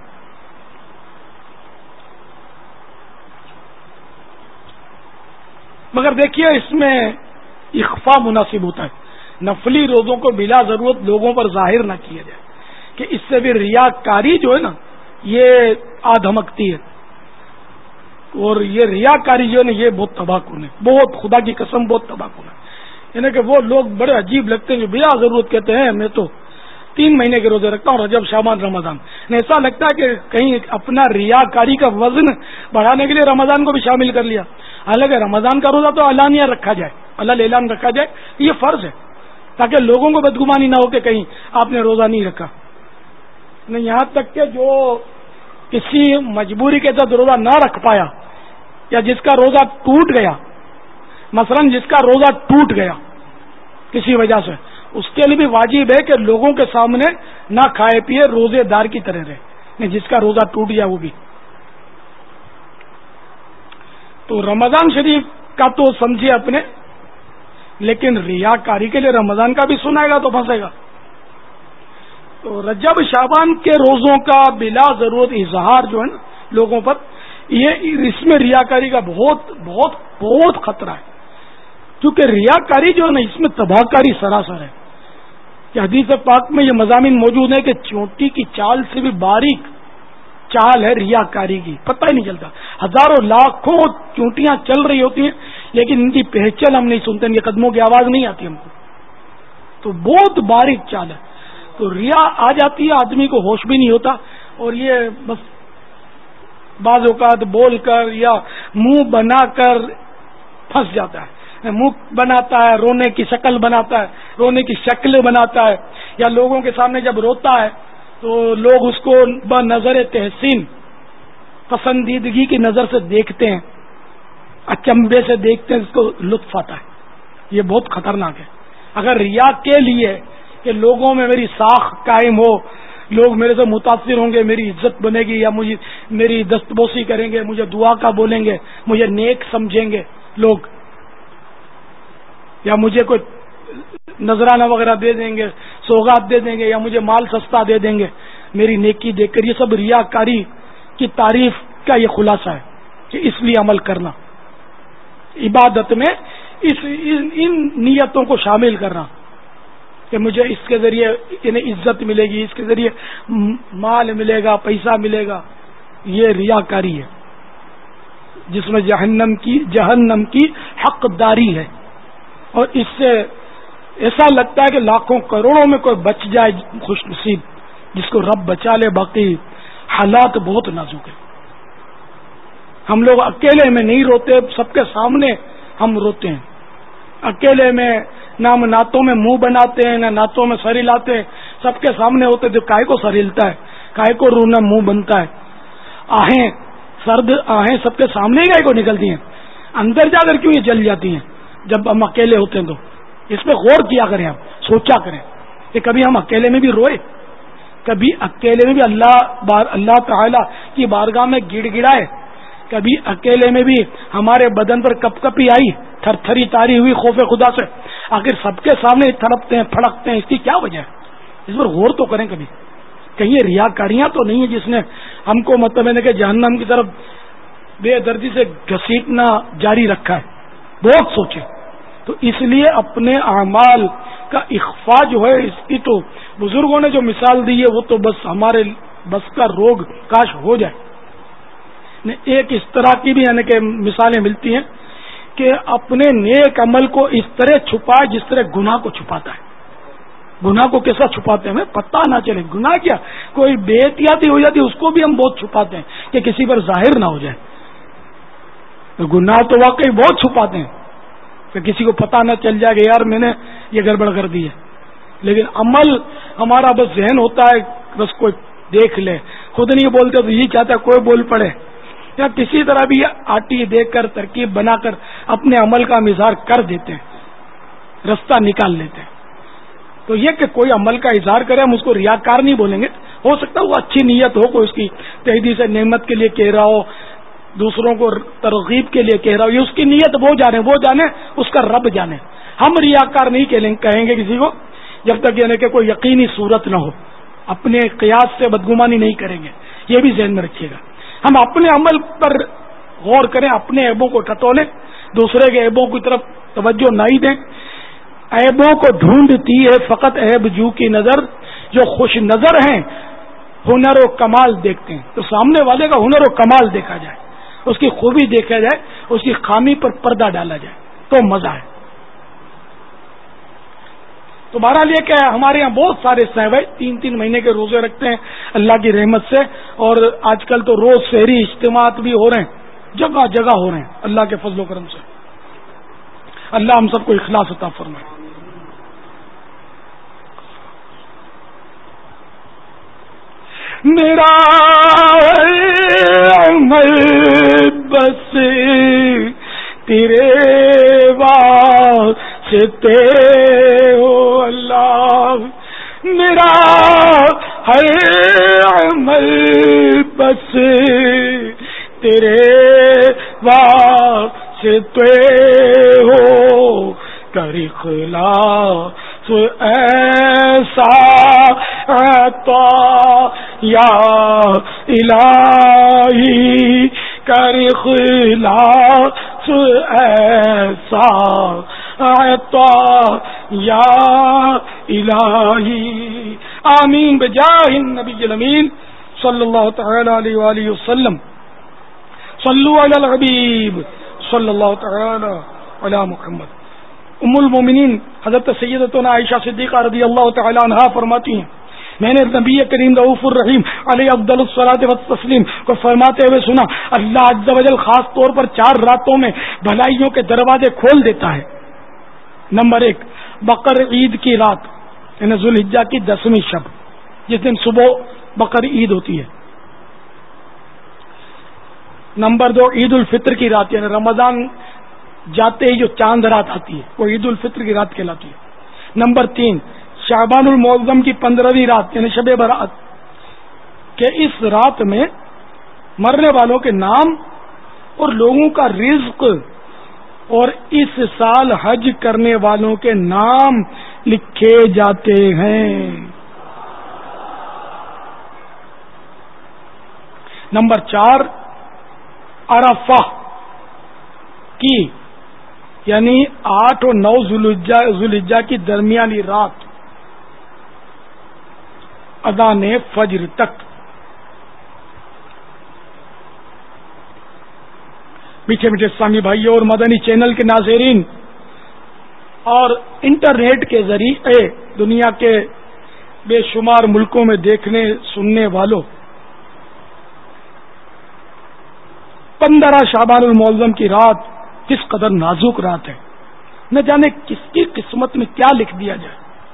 مگر دیکھیے اس میں اخفا مناسب ہوتا ہے. نفلی روزوں کو بلا ضرورت لوگوں پر ظاہر نہ کیا جائے کہ اس سے بھی ریاکاری جو ہے نا یہ آ دھمکتی ہے، اور یہ ریاکاری جو ہے نا یہ بہت تباہ کن ہے، بہت خدا کی قسم بہت تباہ کن ہے. یعنی کہ وہ لوگ بڑے عجیب لگتے ہیں جو بلا ضرورت کہتے ہیں میں تو تین مہینے کے روزے رکھتا ہوں، رجب شعبان رمضان. ایسا لگتا ہے کہ کہیں اپنا ریاکاری کا وزن بڑھانے کے لیے رمضان کو بھی شامل کر لیا. حالانکہ رمضان کا روزہ تو اعلانیہ رکھا جائے، اللہ اعلان رکھا جائے، یہ فرض ہے تاکہ لوگوں کو بدگمانی نہ ہو کہ کہیں آپ نے روزہ نہیں رکھا. نہیں، یہاں تک کہ جو کسی مجبوری کے تحت روزہ نہ رکھ پایا یا جس کا روزہ ٹوٹ گیا، مثلا جس کا روزہ ٹوٹ گیا کسی وجہ سے، اس کے لیے بھی واجب ہے کہ لوگوں کے سامنے نہ کھائے پیے روزے دار کی طرح رہے. نہیں، جس کا روزہ ٹوٹ گیا وہ بھی. تو رمضان شریف کا تو سمجھیے اپنے، لیکن ریاکاری کے لیے رمضان کا بھی سنائے گا تو پھنسے گا. تو رجب شعبان کے روزوں کا بلا ضرورت اظہار جو ہے نا لوگوں پر، یہ اس میں ریاکاری کا بہت بہت بہت خطرہ ہے. کیونکہ ریاکاری جو ہے نا اس میں تباہ کاری سراسر ہے. کہ حدیث پاک میں یہ مضامین موجود ہیں کہ چونٹی کی چال سے بھی باریک چال ہے ریاکاری کی، پتہ ہی نہیں چلتا. ہزاروں لاکھوں چونٹیاں چل رہی ہوتی ہیں لیکن ان کی پہچل ہم نہیں سنتے، ان کے قدموں کی آواز نہیں آتی ہم کو. تو بہت باریک چال ہے. تو ریا آ جاتی ہے، آدمی کو ہوش بھی نہیں ہوتا، اور یہ بس بعض اوقات بول کر یا منہ بنا کر پھنس جاتا ہے. منہ بناتا ہے، رونے کی شکل بناتا ہے، رونے کی شکل بناتا ہے، یا لوگوں کے سامنے جب روتا ہے تو لوگ اس کو بنظر تحسین، پسندیدگی کی نظر سے دیکھتے ہیں، اچنبے سے دیکھتے ہیں، اس کو لطف آتا ہے. یہ بہت خطرناک ہے. اگر ریا کے لیے کہ لوگوں میں میری ساکھ قائم ہو، لوگ میرے سے متاثر ہوں گے، میری عزت بنے گی، یا مجھے میری دستبوسی کریں گے، مجھے دعا کا بولیں گے، مجھے نیک سمجھیں گے لوگ، یا مجھے کوئی نذرانہ وغیرہ دے دیں گے، سوغات دے دیں گے، یا مجھے مال سستا دے دیں گے میری نیکی دیکھ کر، یہ سب ریاکاری کی تعریف کا یہ خلاصہ ہے کہ اس لیے عمل کرنا، عبادت میں اس ان نیتوں کو شامل کرنا کہ مجھے اس کے ذریعے انہیں عزت ملے گی، اس کے ذریعے مال ملے گا، پیسہ ملے گا. یہ ریاکاری ہے جس میں جہنم کی جہنم کی حقداری ہے. اور اس سے ایسا لگتا ہے کہ لاکھوں کروڑوں میں کوئی بچ جائے خوش نصیب، جس کو رب بچا لے، باقی حالات بہت نازک ہیں. ہم لوگ اکیلے میں نہیں روتے، سب کے سامنے ہم روتے ہیں. اکیلے میں نہ ہم نعتوں میں منہ بناتے ہیں، نہ نعتوں میں سر ہلاتے ہیں. سب کے سامنے ہوتے تو کائے کو سر ہلتا ہے، کائے کو رونا منہ بنتا ہے. آہیں سرد آہیں سب کے سامنے ہی کائے کو نکلتی ہیں، اندر جا کر کیوں یہ جل جاتی ہیں جب ہم اکیلے ہوتے ہیں. تو اس پہ غور کیا کریں، ہم سوچا کریں کہ کبھی ہم اکیلے میں بھی روئے، کبھی اکیلے میں بھی اللہ بار اللہ تعالی کی بارگاہ میں گڑ گڑائے، کبھی اکیلے میں بھی ہمارے بدن پر کپ کپی آئی، تھر تھری تاری ہوئی خوف خدا سے. آخر سب کے سامنے تھڑپتے ہیں، پھڑکتے ہیں، اس کی کیا وجہ ہے؟ اس پر غور تو کریں کبھی. کہیں یہ ریاکاریاں تو نہیں ہے جس نے ہم کو مطلب ہے کہ جہنم کی طرف بے دردی سے گھسیٹنا جاری رکھا ہے. بہت سوچیں. تو اس لیے اپنے اعمال کا اخفاء جو ہے، اس کی تو بزرگوں نے جو مثال دی ہے وہ تو بس ہمارے بس کا روگ کاش ہو جائے. ایک اس طرح کی بھی یعنی کہ مثالیں ملتی ہیں کہ اپنے نیک عمل کو اس طرح چھپائے جس طرح گناہ کو چھپاتا ہے. گناہ کو کیسا چھپاتے ہیں ہمیں پتہ نہ چلے. گناہ کیا کوئی بے احتیاطی ہو جاتی ہے اس کو بھی ہم بہت چھپاتے ہیں کہ کسی پر ظاہر نہ ہو جائے. گناہ تو واقعی بہت چھپاتے ہیں کہ کسی کو پتہ نہ چل جائے کہ یار میں نے یہ گڑبڑ کر دی ہے. لیکن عمل ہمارا بس ذہن ہوتا ہے بس کوئی دیکھ لے, خود نہیں بولتے تو یہی چاہتا ہے کوئی بول پڑے, یا کسی طرح بھی آٹی دیکھ کر ترکیب بنا کر اپنے عمل کا اظہار کر دیتے ہیں, رستہ نکال لیتے ہیں. تو یہ کہ کوئی عمل کا اظہار کرے ہم اس کو ریاکار نہیں بولیں گے. ہو سکتا ہے وہ اچھی نیت ہو, کوئی اس کی تحدید نعمت کے لیے کہہ رہا ہو, دوسروں کو ترغیب کے لیے کہہ رہا ہو, یہ اس کی نیت وہ جانے وہ جانے اس کا رب جانے. ہم ریاکار نہیں کہیں گے کسی کو جب تک یعنی کہ کوئی یقینی صورت نہ ہو. اپنے قیاس سے بدگمانی نہیں کریں گے, یہ بھی ذہن میں رکھیے گا. ہم اپنے عمل پر غور کریں, اپنے عیبوں کو ٹٹولیں, دوسرے کے عیبوں کی طرف توجہ نہ ہی دیں. عیبوں کو ڈھونڈتی ہے فقط عیب جو کی نظر, جو خوش نظر ہیں ہنر و کمال دیکھتے ہیں. تو سامنے والے کا ہنر و کمال دیکھا جائے, اس کی خوبی دیکھا جائے, اس کی خامی پر پردہ ڈالا جائے تو مزہ ہے. تو بہرحال یہ کہ ہمارے یہاں بہت سارے صحابہ تین تین مہینے کے روزے رکھتے ہیں اللہ کی رحمت سے, اور آج کل تو روز سحری اجتماعات بھی ہو رہے ہیں, جگہ جگہ ہو رہے ہیں اللہ کے فضل و کرم سے. اللہ ہم سب کو اخلاص عطا فرمائے. میرا عمل بس تیرے واسطے ہو اللہ, میرا ہر عمل بس تیرے واسطے ہو, کر اخلاص ایسا عطا یا الہی, کر اخلاص ایسا عطا یا الہی. آمین بجاہ النبی الامین صلی اللہ تعالی علیہ وآلہ وسلم. صلوا علی الحبیب صلی اللہ تعالی علی محمد. ام المومنین حضرت سیدتنا عائشہ صدیقہ رضی اللہ تعالی عنہا فرماتی ہیں میں نے نبی کریم رؤوف الرحیم علیہ افضل الصلاۃ والتسلیم کو فرماتے ہوئے سنا, اللہ عز و جل خاص طور پر چار راتوں میں بھلائیوں کے دروازے کھول دیتا ہے. نمبر ایک, بقر عید کی رات یعنی ذوالحجہ کی دسویں شب, جس دن صبح بقر عید ہوتی ہے. نمبر دو, عید الفطر کی رات یعنی رمضان جاتے ہی جو چاند رات آتی ہے وہ عید الفطر کی رات کہلاتی ہے. نمبر تین, شعبان المعظم کی پندرہویں رات یعنی شب برات, کہ اس رات میں مرنے والوں کے نام اور لوگوں کا رزق اور اس سال حج کرنے والوں کے نام لکھے جاتے ہیں. نمبر چار, عرفہ کی یعنی آٹھ اور نو ذوالحجہ کی درمیانی رات اذان فجر تک. میٹھے میٹھے اسلامی بھائیوں اور مدنی چینل کے ناظرین اور انٹرنیٹ کے ذریعے دنیا کے بے شمار ملکوں میں دیکھنے سننے والوں, پندرہ شعبان المعظم کی رات کس قدر نازک رات ہے, نہ جانے کس کی قسمت میں کیا لکھ دیا جائے.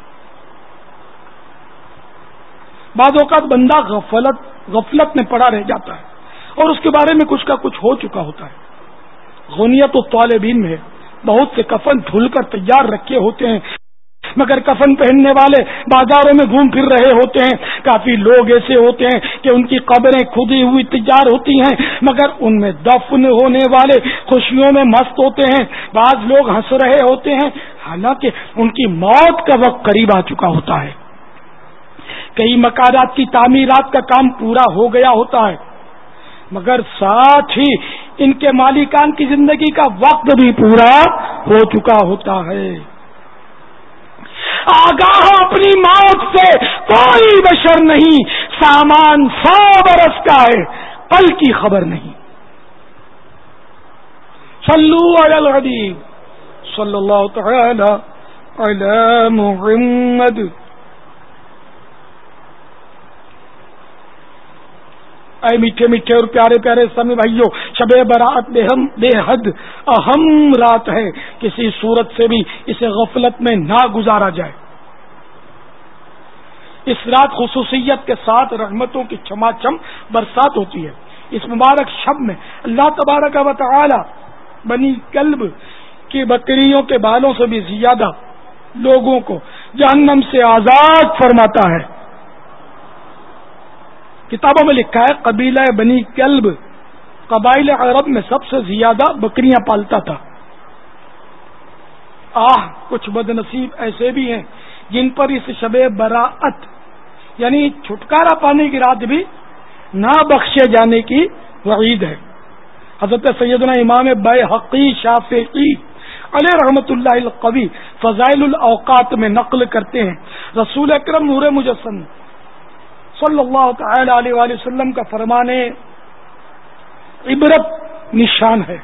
بعض اوقات بندہ غفلت غفلت میں پڑا رہ جاتا ہے اور اس کے بارے میں کچھ کا کچھ ہو چکا ہوتا ہے. غنیت الطالبین میں بہت سے کفن دھل کر تیار رکھے ہوتے ہیں, مگر کفن پہننے والے بازاروں میں گھوم پھر رہے ہوتے ہیں. کافی لوگ ایسے ہوتے ہیں کہ ان کی قبریں کھدی ہوئی تیار ہوتی ہیں, مگر ان میں دفن ہونے والے خوشیوں میں مست ہوتے ہیں. بعض لوگ ہنس رہے ہوتے ہیں حالانکہ ان کی موت کا وقت قریب آ چکا ہوتا ہے. کئی مکانات کی تعمیرات کا کام پورا ہو گیا ہوتا ہے, مگر ساتھ ہی ان کے مالکان کی زندگی کا وقت بھی پورا ہو چکا ہوتا ہے. آگاہ اپنی موت سے کوئی بشر نہیں, سامان سو برس کا ہے, پل کی خبر نہیں. صلو علی الحبیب صلی اللہ تعالی علی محمد. اے میٹھے میٹھے اور پیارے پیارے اسلامی بھائیوں، شب برات بے ہم بے حد اہم رات ہے. کسی صورت سے بھی اسے غفلت میں نہ گزارا جائے. اس رات خصوصیت کے ساتھ رحمتوں کی چما چم برسات ہوتی ہے. اس مبارک شب میں اللہ تبارک و تعالی بنی کلب کی بکریوں کے بالوں سے بھی زیادہ لوگوں کو جہنم سے آزاد فرماتا ہے. کتابوں میں لکھا ہے قبیلہ بنی کلب قبائل عرب میں سب سے زیادہ بکریاں پالتا تھا. آہ کچھ بد نصیب ایسے بھی ہیں جن پر اس شب براءت یعنی چھٹکارا پانے کی رات بھی نہ بخشے جانے کی وعید ہے. حضرت سیدنا امام بیہقی شافعی علیہ رحمت اللہ القوی فضائل الاوقات میں نقل کرتے ہیں، رسول اکرم نور مجسم صلی اللہ تعالی علیہ وآلہ وسلم کا فرمان عبرت نشان ہے.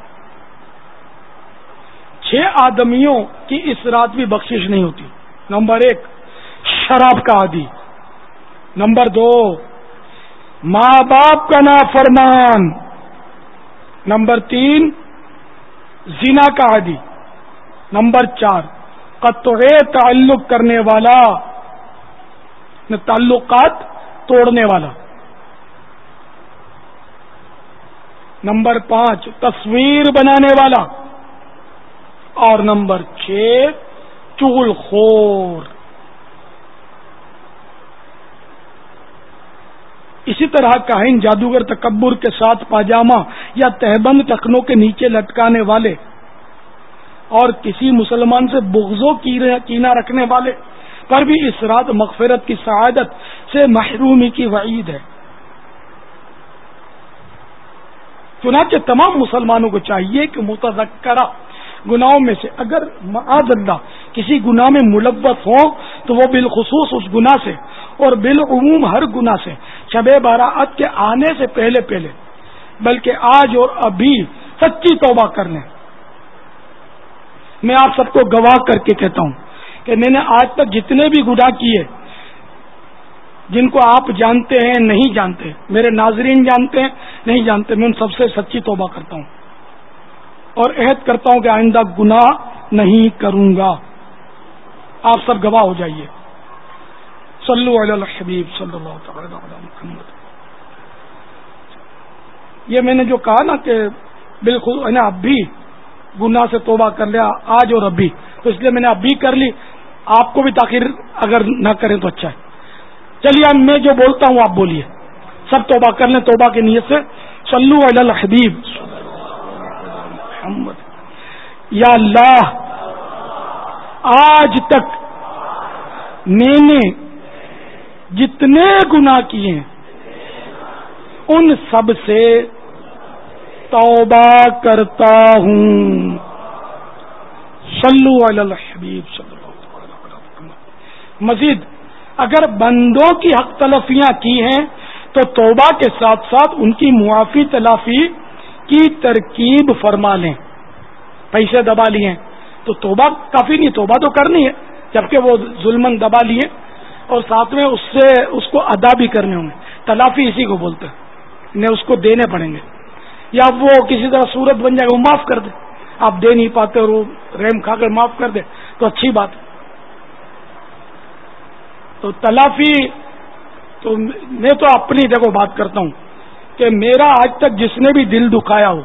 چھ آدمیوں کی اس رات بھی بخشش نہیں ہوتی. نمبر ایک شراب کا عادی، نمبر دو ماں باپ کا نافرمان، نمبر تین زنا کا عادی، نمبر چار قطع تعلق کرنے والا، تعلقات توڑنے والا، نمبر پانچ تصویر بنانے والا، اور نمبر چھ چغل خور. اسی طرح کاہن جادوگر تکبر کے ساتھ پاجامہ یا تہبند ٹخنوں کے نیچے لٹکانے والے اور کسی مسلمان سے بغض و کینہ رکھنے والے پر بھی اس رات مغفرت کی سعادت سے محرومی کی وعید ہے. چنانچہ تمام مسلمانوں کو چاہیے کہ متذکرہ گناہوں میں سے اگر معاذ اللہ کسی گناہ میں ملوث ہوں تو وہ بالخصوص اس گناہ سے اور بالعموم ہر گناہ سے شب براءت کے آنے سے پہلے پہلے بلکہ آج اور ابھی سچی توبہ کر لیں. میں آپ سب کو گواہ کر کے کہتا ہوں کہ میں نے آج تک جتنے بھی گناہ کیے، جن کو آپ جانتے ہیں نہیں جانتے، میرے ناظرین جانتے ہیں نہیں جانتے، میں ان سب سے سچی توبہ کرتا ہوں اور عہد کرتا ہوں کہ آئندہ گناہ نہیں کروں گا. آپ سب گواہ ہو جائیے. صلو علی الحبیب صلی اللہ تعالی علی محمد. یہ میں نے جو کہا نا کہ بالکل اب بھی گناہ سے توبہ کر لیا آج اور اب بھی، تو اس لیے میں نے اب بھی کر لی. آپ کو بھی تاخیر اگر نہ کریں تو اچھا ہے. چلیے اب میں جو بولتا ہوں آپ بولیے، سب توبہ کر لیں توبہ کی نیت سے. صلو علی الحبیب محمد. یا اللہ آج تک میں نے جتنے گناہ کیے ہیں ان سب سے توبہ کرتا ہوں. صلو علی الحبیب صلی اللہ علیہ وسلم. مزید اگر بندوں کی حق تلفیاں کی ہیں تو توبہ کے ساتھ ساتھ ان کی معافی تلافی کی ترکیب فرما لیں. پیسے دبا لیے تو توبہ کافی نہیں، توبہ تو کرنی ہے جبکہ وہ ظلمن دبا لیے اور ساتھ میں اس سے اس کو ادا بھی کرنے ہوں گے. تلافی اسی کو بولتے ہیں، انہیں اس کو دینے پڑیں گے. یا وہ کسی طرح صورت بن جائے گا وہ معاف کر دے، آپ دے نہیں پاتے اور وہ رحم کھا کر معاف کر دے تو اچھی بات ہے. تو تلافی تو میں تو اپنی جگہ بات کرتا ہوں کہ میرا آج تک جس نے بھی دل دکھایا ہو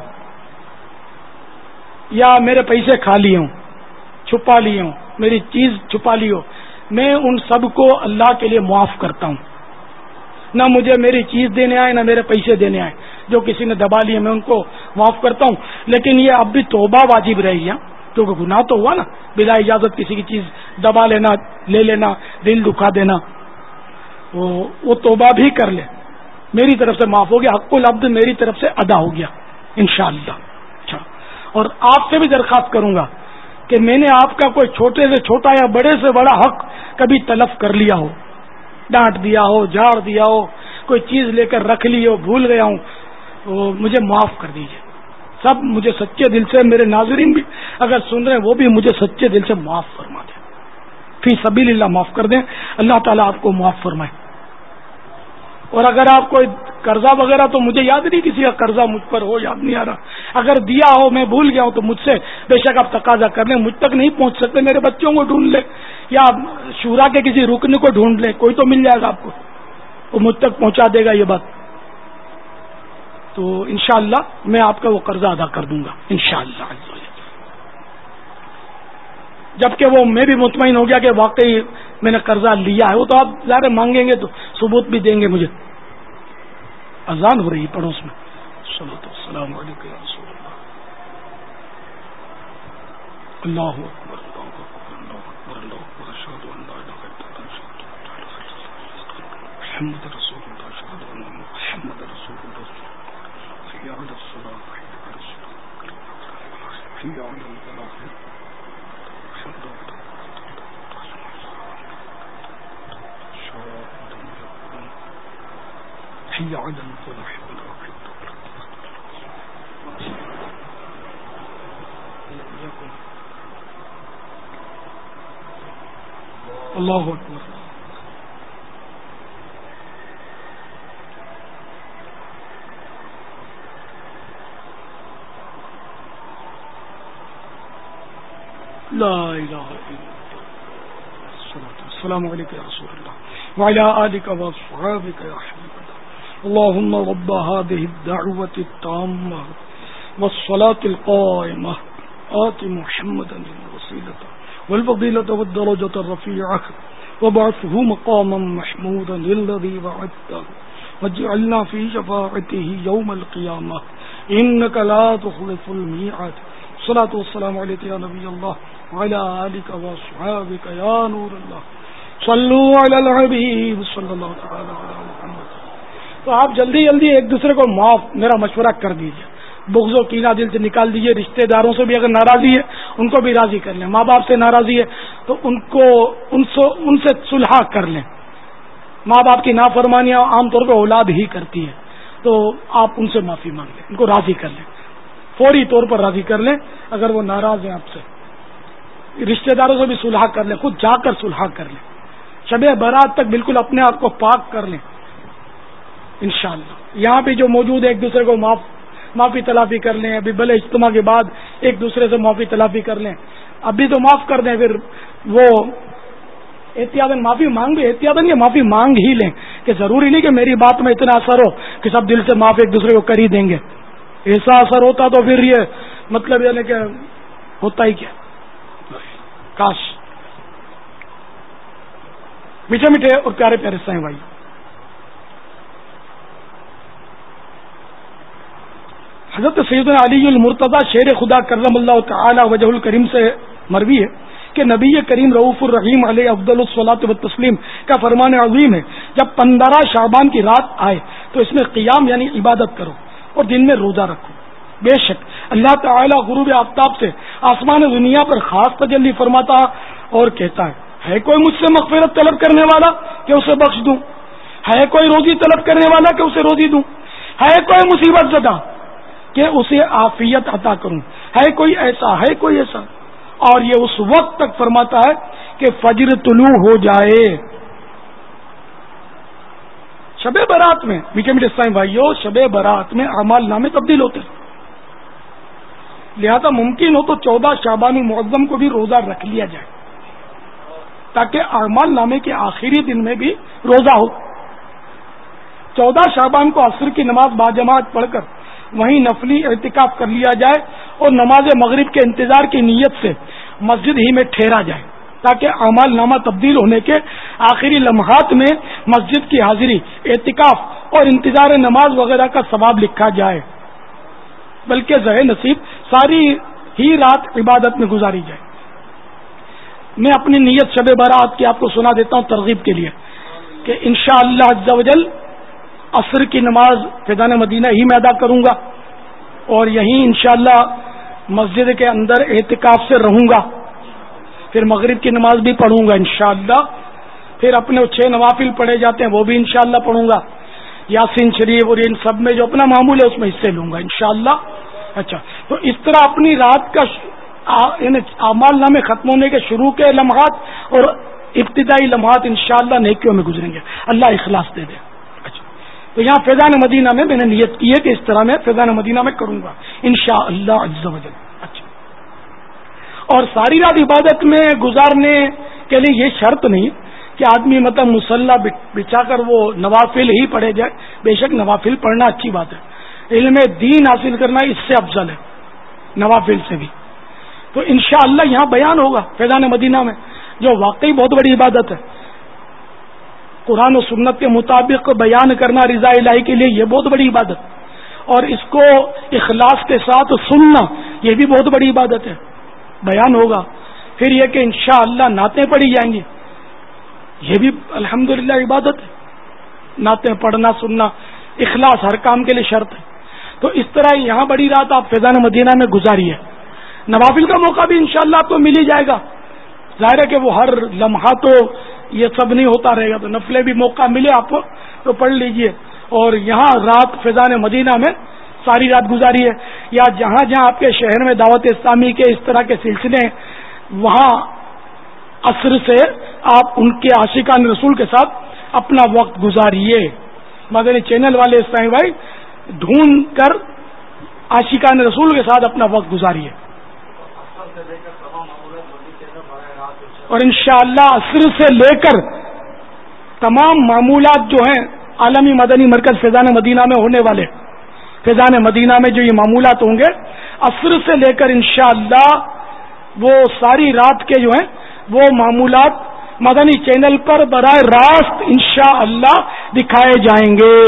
یا میرے پیسے کھا لیے ہوں، چھپا لیے ہوں، میری چیز چھپا لی ہو، میں ان سب کو اللہ کے لیے معاف کرتا ہوں. نہ مجھے میری چیز دینے آئے نہ میرے پیسے دینے آئے، جو کسی نے دبا لیے میں ان کو معاف کرتا ہوں. لیکن یہ اب بھی توبہ واجب رہی ہے کیونکہ گناہ تو ہوا نا، بلا اجازت کسی کی چیز دبا لینا، لے لینا، دل دکھا دینا، وہ توبہ بھی کر لے. میری طرف سے معاف ہو گیا، حق العبد میری طرف سے ادا ہو گیا انشاءاللہ. اچھا، اور آپ سے بھی درخواست کروں گا کہ میں نے آپ کا کوئی چھوٹے سے چھوٹا یا بڑے سے بڑا حق کبھی تلف کر لیا ہو، ڈانٹ دیا ہو، جھاڑ دیا ہو، کوئی چیز لے کر رکھ لی ہو، بھول گیا ہوں، وہ مجھے معاف کر دیجیے. سب مجھے سچے دل سے، میرے ناظرین بھی اگر سن رہے ہیں وہ بھی مجھے سچے دل سے معاف فرما دیں، فی سبیل اللہ معاف کر دیں، اللہ تعالیٰ آپ کو معاف فرمائے۔ اور اگر آپ کوئی قرضہ وغیرہ، تو مجھے یاد نہیں کسی کا قرضہ مجھ پر ہو، یاد نہیں آ رہا، اگر دیا ہو میں بھول گیا ہوں تو مجھ سے بے شک آپ تقاضا کر لیں، مجھ تک نہیں پہنچ سکتے میرے بچوں کو ڈھونڈ لیں یا شورا کے کسی رکن کو ڈھونڈ لیں، کوئی تو مل جائے گا آپ کو، وہ مجھ تک پہنچا دے گا یہ بات، تو انشاءاللہ میں آپ کا وہ قرضہ ادا کر دوں گا انشاءاللہ۔ جبکہ وہ میں بھی مطمئن ہو گیا کہ واقعی میں نے قرضہ لیا ہے، وہ تو آپ ظاہر مانگیں گے تو ثبوت بھی دیں گے مجھے۔ اذان ہو رہی ہے پڑوس میں، صلوات والسلام علیکم یا رسول اللہ، اللہ اکبر اللہ اکبر اللہ اکبر اللہ اکبر، اشہد ان لا الہ الا اللہ محمد رسول اللہ، اشہد ان محمد رسول اللہ، حی علی الصلاۃ حی علی الصلاۃ حی علی الفلاح، حی علی الفلاح۔ اللہ اکبر۔ لا الہ الا اللہ، السلام علیکم یا رسول اللہ وعلی آلک واصحابک یا حبیب اللہ، اللهم رب هذه الدعوة التامة والصلاة القائمة آت محمدا الوسيلة والفضيلة والدرجة الرفيعة وابعثه مقاما محمودا الذي وعدته واجعلنا في شفاعته يوم القيامة إنك لا تخلف الميعاد۔ الصلاة والسلام عليك يا نبي الله وعلى آلك وأصحابك يا نور الله، صلوا على الحبيب صلی اللہ تعالی علی محمد۔ تو آپ جلدی جلدی ایک دوسرے کو معاف، میرا مشورہ کر دیجیے، بغض و کینہ دل سے نکال دیجیے، رشتہ داروں سے بھی اگر ناراضی ہے ان کو بھی راضی کر لیں، ماں باپ سے ناراضی ہے تو ان کو ان سے ان سے صلح کر لیں۔ ماں باپ کی نافرمانیاں عام طور پہ اولاد ہی کرتی ہے، تو آپ ان سے معافی مانگ لیں، ان کو راضی کر لیں، فوری طور پر راضی کر لیں۔ اگر وہ ناراض ہیں آپ سے، رشتہ داروں سے بھی صلح کر لیں، خود جا کر صلح کر لیں، شب برات تک بالکل اپنے آپ کو پاک کر لیں انشاءاللہ۔ یہاں پہ جو موجود ہے ایک دوسرے کو معاف معافی تلافی کر لیں، ابھی بھلے اجتماع کے بعد ایک دوسرے سے معافی تلافی کر لیں، ابھی تو معاف کر دیں، پھر وہ احتیاطاً معافی مانگ بھی احتیاطاً یہ معافی مانگ ہی لیں، کہ ضروری نہیں کہ میری بات میں اتنا اثر ہو کہ سب دل سے معاف ایک دوسرے کو کر ہی دیں گے، ایسا اثر ہوتا تو پھر یہ مطلب یعنی کہ ہوتا ہی کیا، کاش۔ میٹھے میٹھے اور پیارے پیارے سائیں بھائی، حضرت سیدنا علی المرتضی شیر خدا کرم اللہ تعالی وجہ الکریم سے مروی ہے کہ نبی کریم رؤوف الرحیم علیہ افضل الصلاۃ والتسلیم کا فرمان عظیم ہے، جب پندرہ شعبان کی رات آئے تو اس میں قیام یعنی عبادت کرو اور دن میں روزہ رکھو، بے شک اللہ تعالی غروب آفتاب سے آسمان دنیا پر خاص تجلی فرماتا اور کہتا ہے، ہے کوئی مجھ سے مغفرت طلب کرنے والا کہ اسے بخش دوں، ہے کوئی روزی طلب کرنے والا کہ اسے روزی دوں، ہے کوئی مصیبت زدہ کہ اسے عافیت عطا کروں، ہے کوئی ایسا ہے کوئی ایسا، اور یہ اس وقت تک فرماتا ہے کہ فجر طلوع ہو جائے۔ شب برات میں میٹھے میٹھے اسلام بھائیوں، شب برات میں اعمال نامے تبدیل ہوتے ہیں، لہذا ممکن ہو تو چودہ شعبان المعظم کو بھی روزہ رکھ لیا جائے تاکہ اعمال نامے کے آخری دن میں بھی روزہ ہو۔ چودہ شعبان کو عصر کی نماز باجماعت پڑھ کر وہیں نفلی اعتکاف کر لیا جائے اور نماز مغرب کے انتظار کی نیت سے مسجد ہی میں ٹھہرا جائے تاکہ اعمال نامہ تبدیل ہونے کے آخری لمحات میں مسجد کی حاضری، اعتکاف اور انتظار نماز وغیرہ کا ثواب لکھا جائے، بلکہ زہ نصیب ساری ہی رات عبادت میں گزاری جائے۔ میں اپنی نیت شب برات کی آپ کو سنا دیتا ہوں ترغیب کے لیے کہ انشاءاللہ عز و جل عصر کی نماز فیضان مدینہ ہی میں ادا کروں گا اور یہیں انشاءاللہ مسجد کے اندر اعتکاف سے رہوں گا، پھر مغرب کی نماز بھی پڑھوں گا انشاءاللہ، پھر اپنے چھ نوافل پڑھے جاتے ہیں وہ بھی انشاءاللہ پڑھوں گا، یاسین شریف اور ان سب میں جو اپنا معمول ہے اس میں حصے لوں گا انشاءاللہ۔ اچھا، تو اس طرح اپنی رات کا یعنی اعمال نامے ختم ہونے کے شروع کے لمحات اور ابتدائی لمحات انشاءاللہ نیکیوں میں گزریں گے. اللہ اخلاص دے دے. اچھا تو یہاں فیضان مدینہ میں میں نے نیت کی ہے کہ اس طرح میں فیضان مدینہ میں کروں گا انشاءاللہ عز و جل. اچھا اور ساری رات عبادت میں گزارنے کے لیے یہ شرط نہیں کہ آدمی مطلب مصلی بچھا کر وہ نوافل ہی پڑھے جائے. بے شک نوافل پڑھنا اچھی بات ہے, علم دین حاصل کرنا اس سے افضل ہے نوافل سے بھی. تو انشاءاللہ یہاں بیان ہوگا فیضان مدینہ میں, جو واقعی بہت بڑی عبادت ہے. قرآن و سنت کے مطابق بیان کرنا رضا الہی کے لیے یہ بہت بڑی عبادت, اور اس کو اخلاص کے ساتھ سننا یہ بھی بہت بڑی عبادت ہے. بیان ہوگا. پھر یہ کہ انشاءاللہ نعتیں پڑھی جائیں گی, یہ بھی الحمدللہ عبادت ہے. نعتیں پڑھنا سننا اخلاص ہر کام کے لیے شرط ہے. تو اس طرح یہاں بڑی رات آپ فیضان مدینہ میں گزاری ہے. نوافل کا موقع بھی انشاءاللہ آپ کو مل ہی جائے گا. ظاہر ہے کہ وہ ہر لمحہ تو یہ سب نہیں ہوتا رہے گا, تو نفلیں بھی موقع ملے آپ کو تو پڑھ لیجئے. اور یہاں رات فیضان مدینہ میں ساری رات گزاری ہے, یا جہاں جہاں آپ کے شہر میں دعوت اسلامی کے اس طرح کے سلسلے ہیں وہاں عصر سے آپ ان کے عاشقان رسول کے ساتھ اپنا وقت گزاریے. مدنی چینل والے اسلامی بھائی ڈھونڈ کر عاشقان رسول کے ساتھ اپنا وقت گزاریے. اور انشاءاللہ عصر سے لے کر تمام معمولات جو ہیں عالمی مدنی مرکز فیضان مدینہ میں ہونے والے, فیضان مدینہ میں جو یہ معمولات ہوں گے عصر سے لے کر انشاءاللہ وہ ساری رات کے جو ہیں وہ معمولات مدنی چینل پر براہ راست انشاءاللہ دکھائے جائیں گے.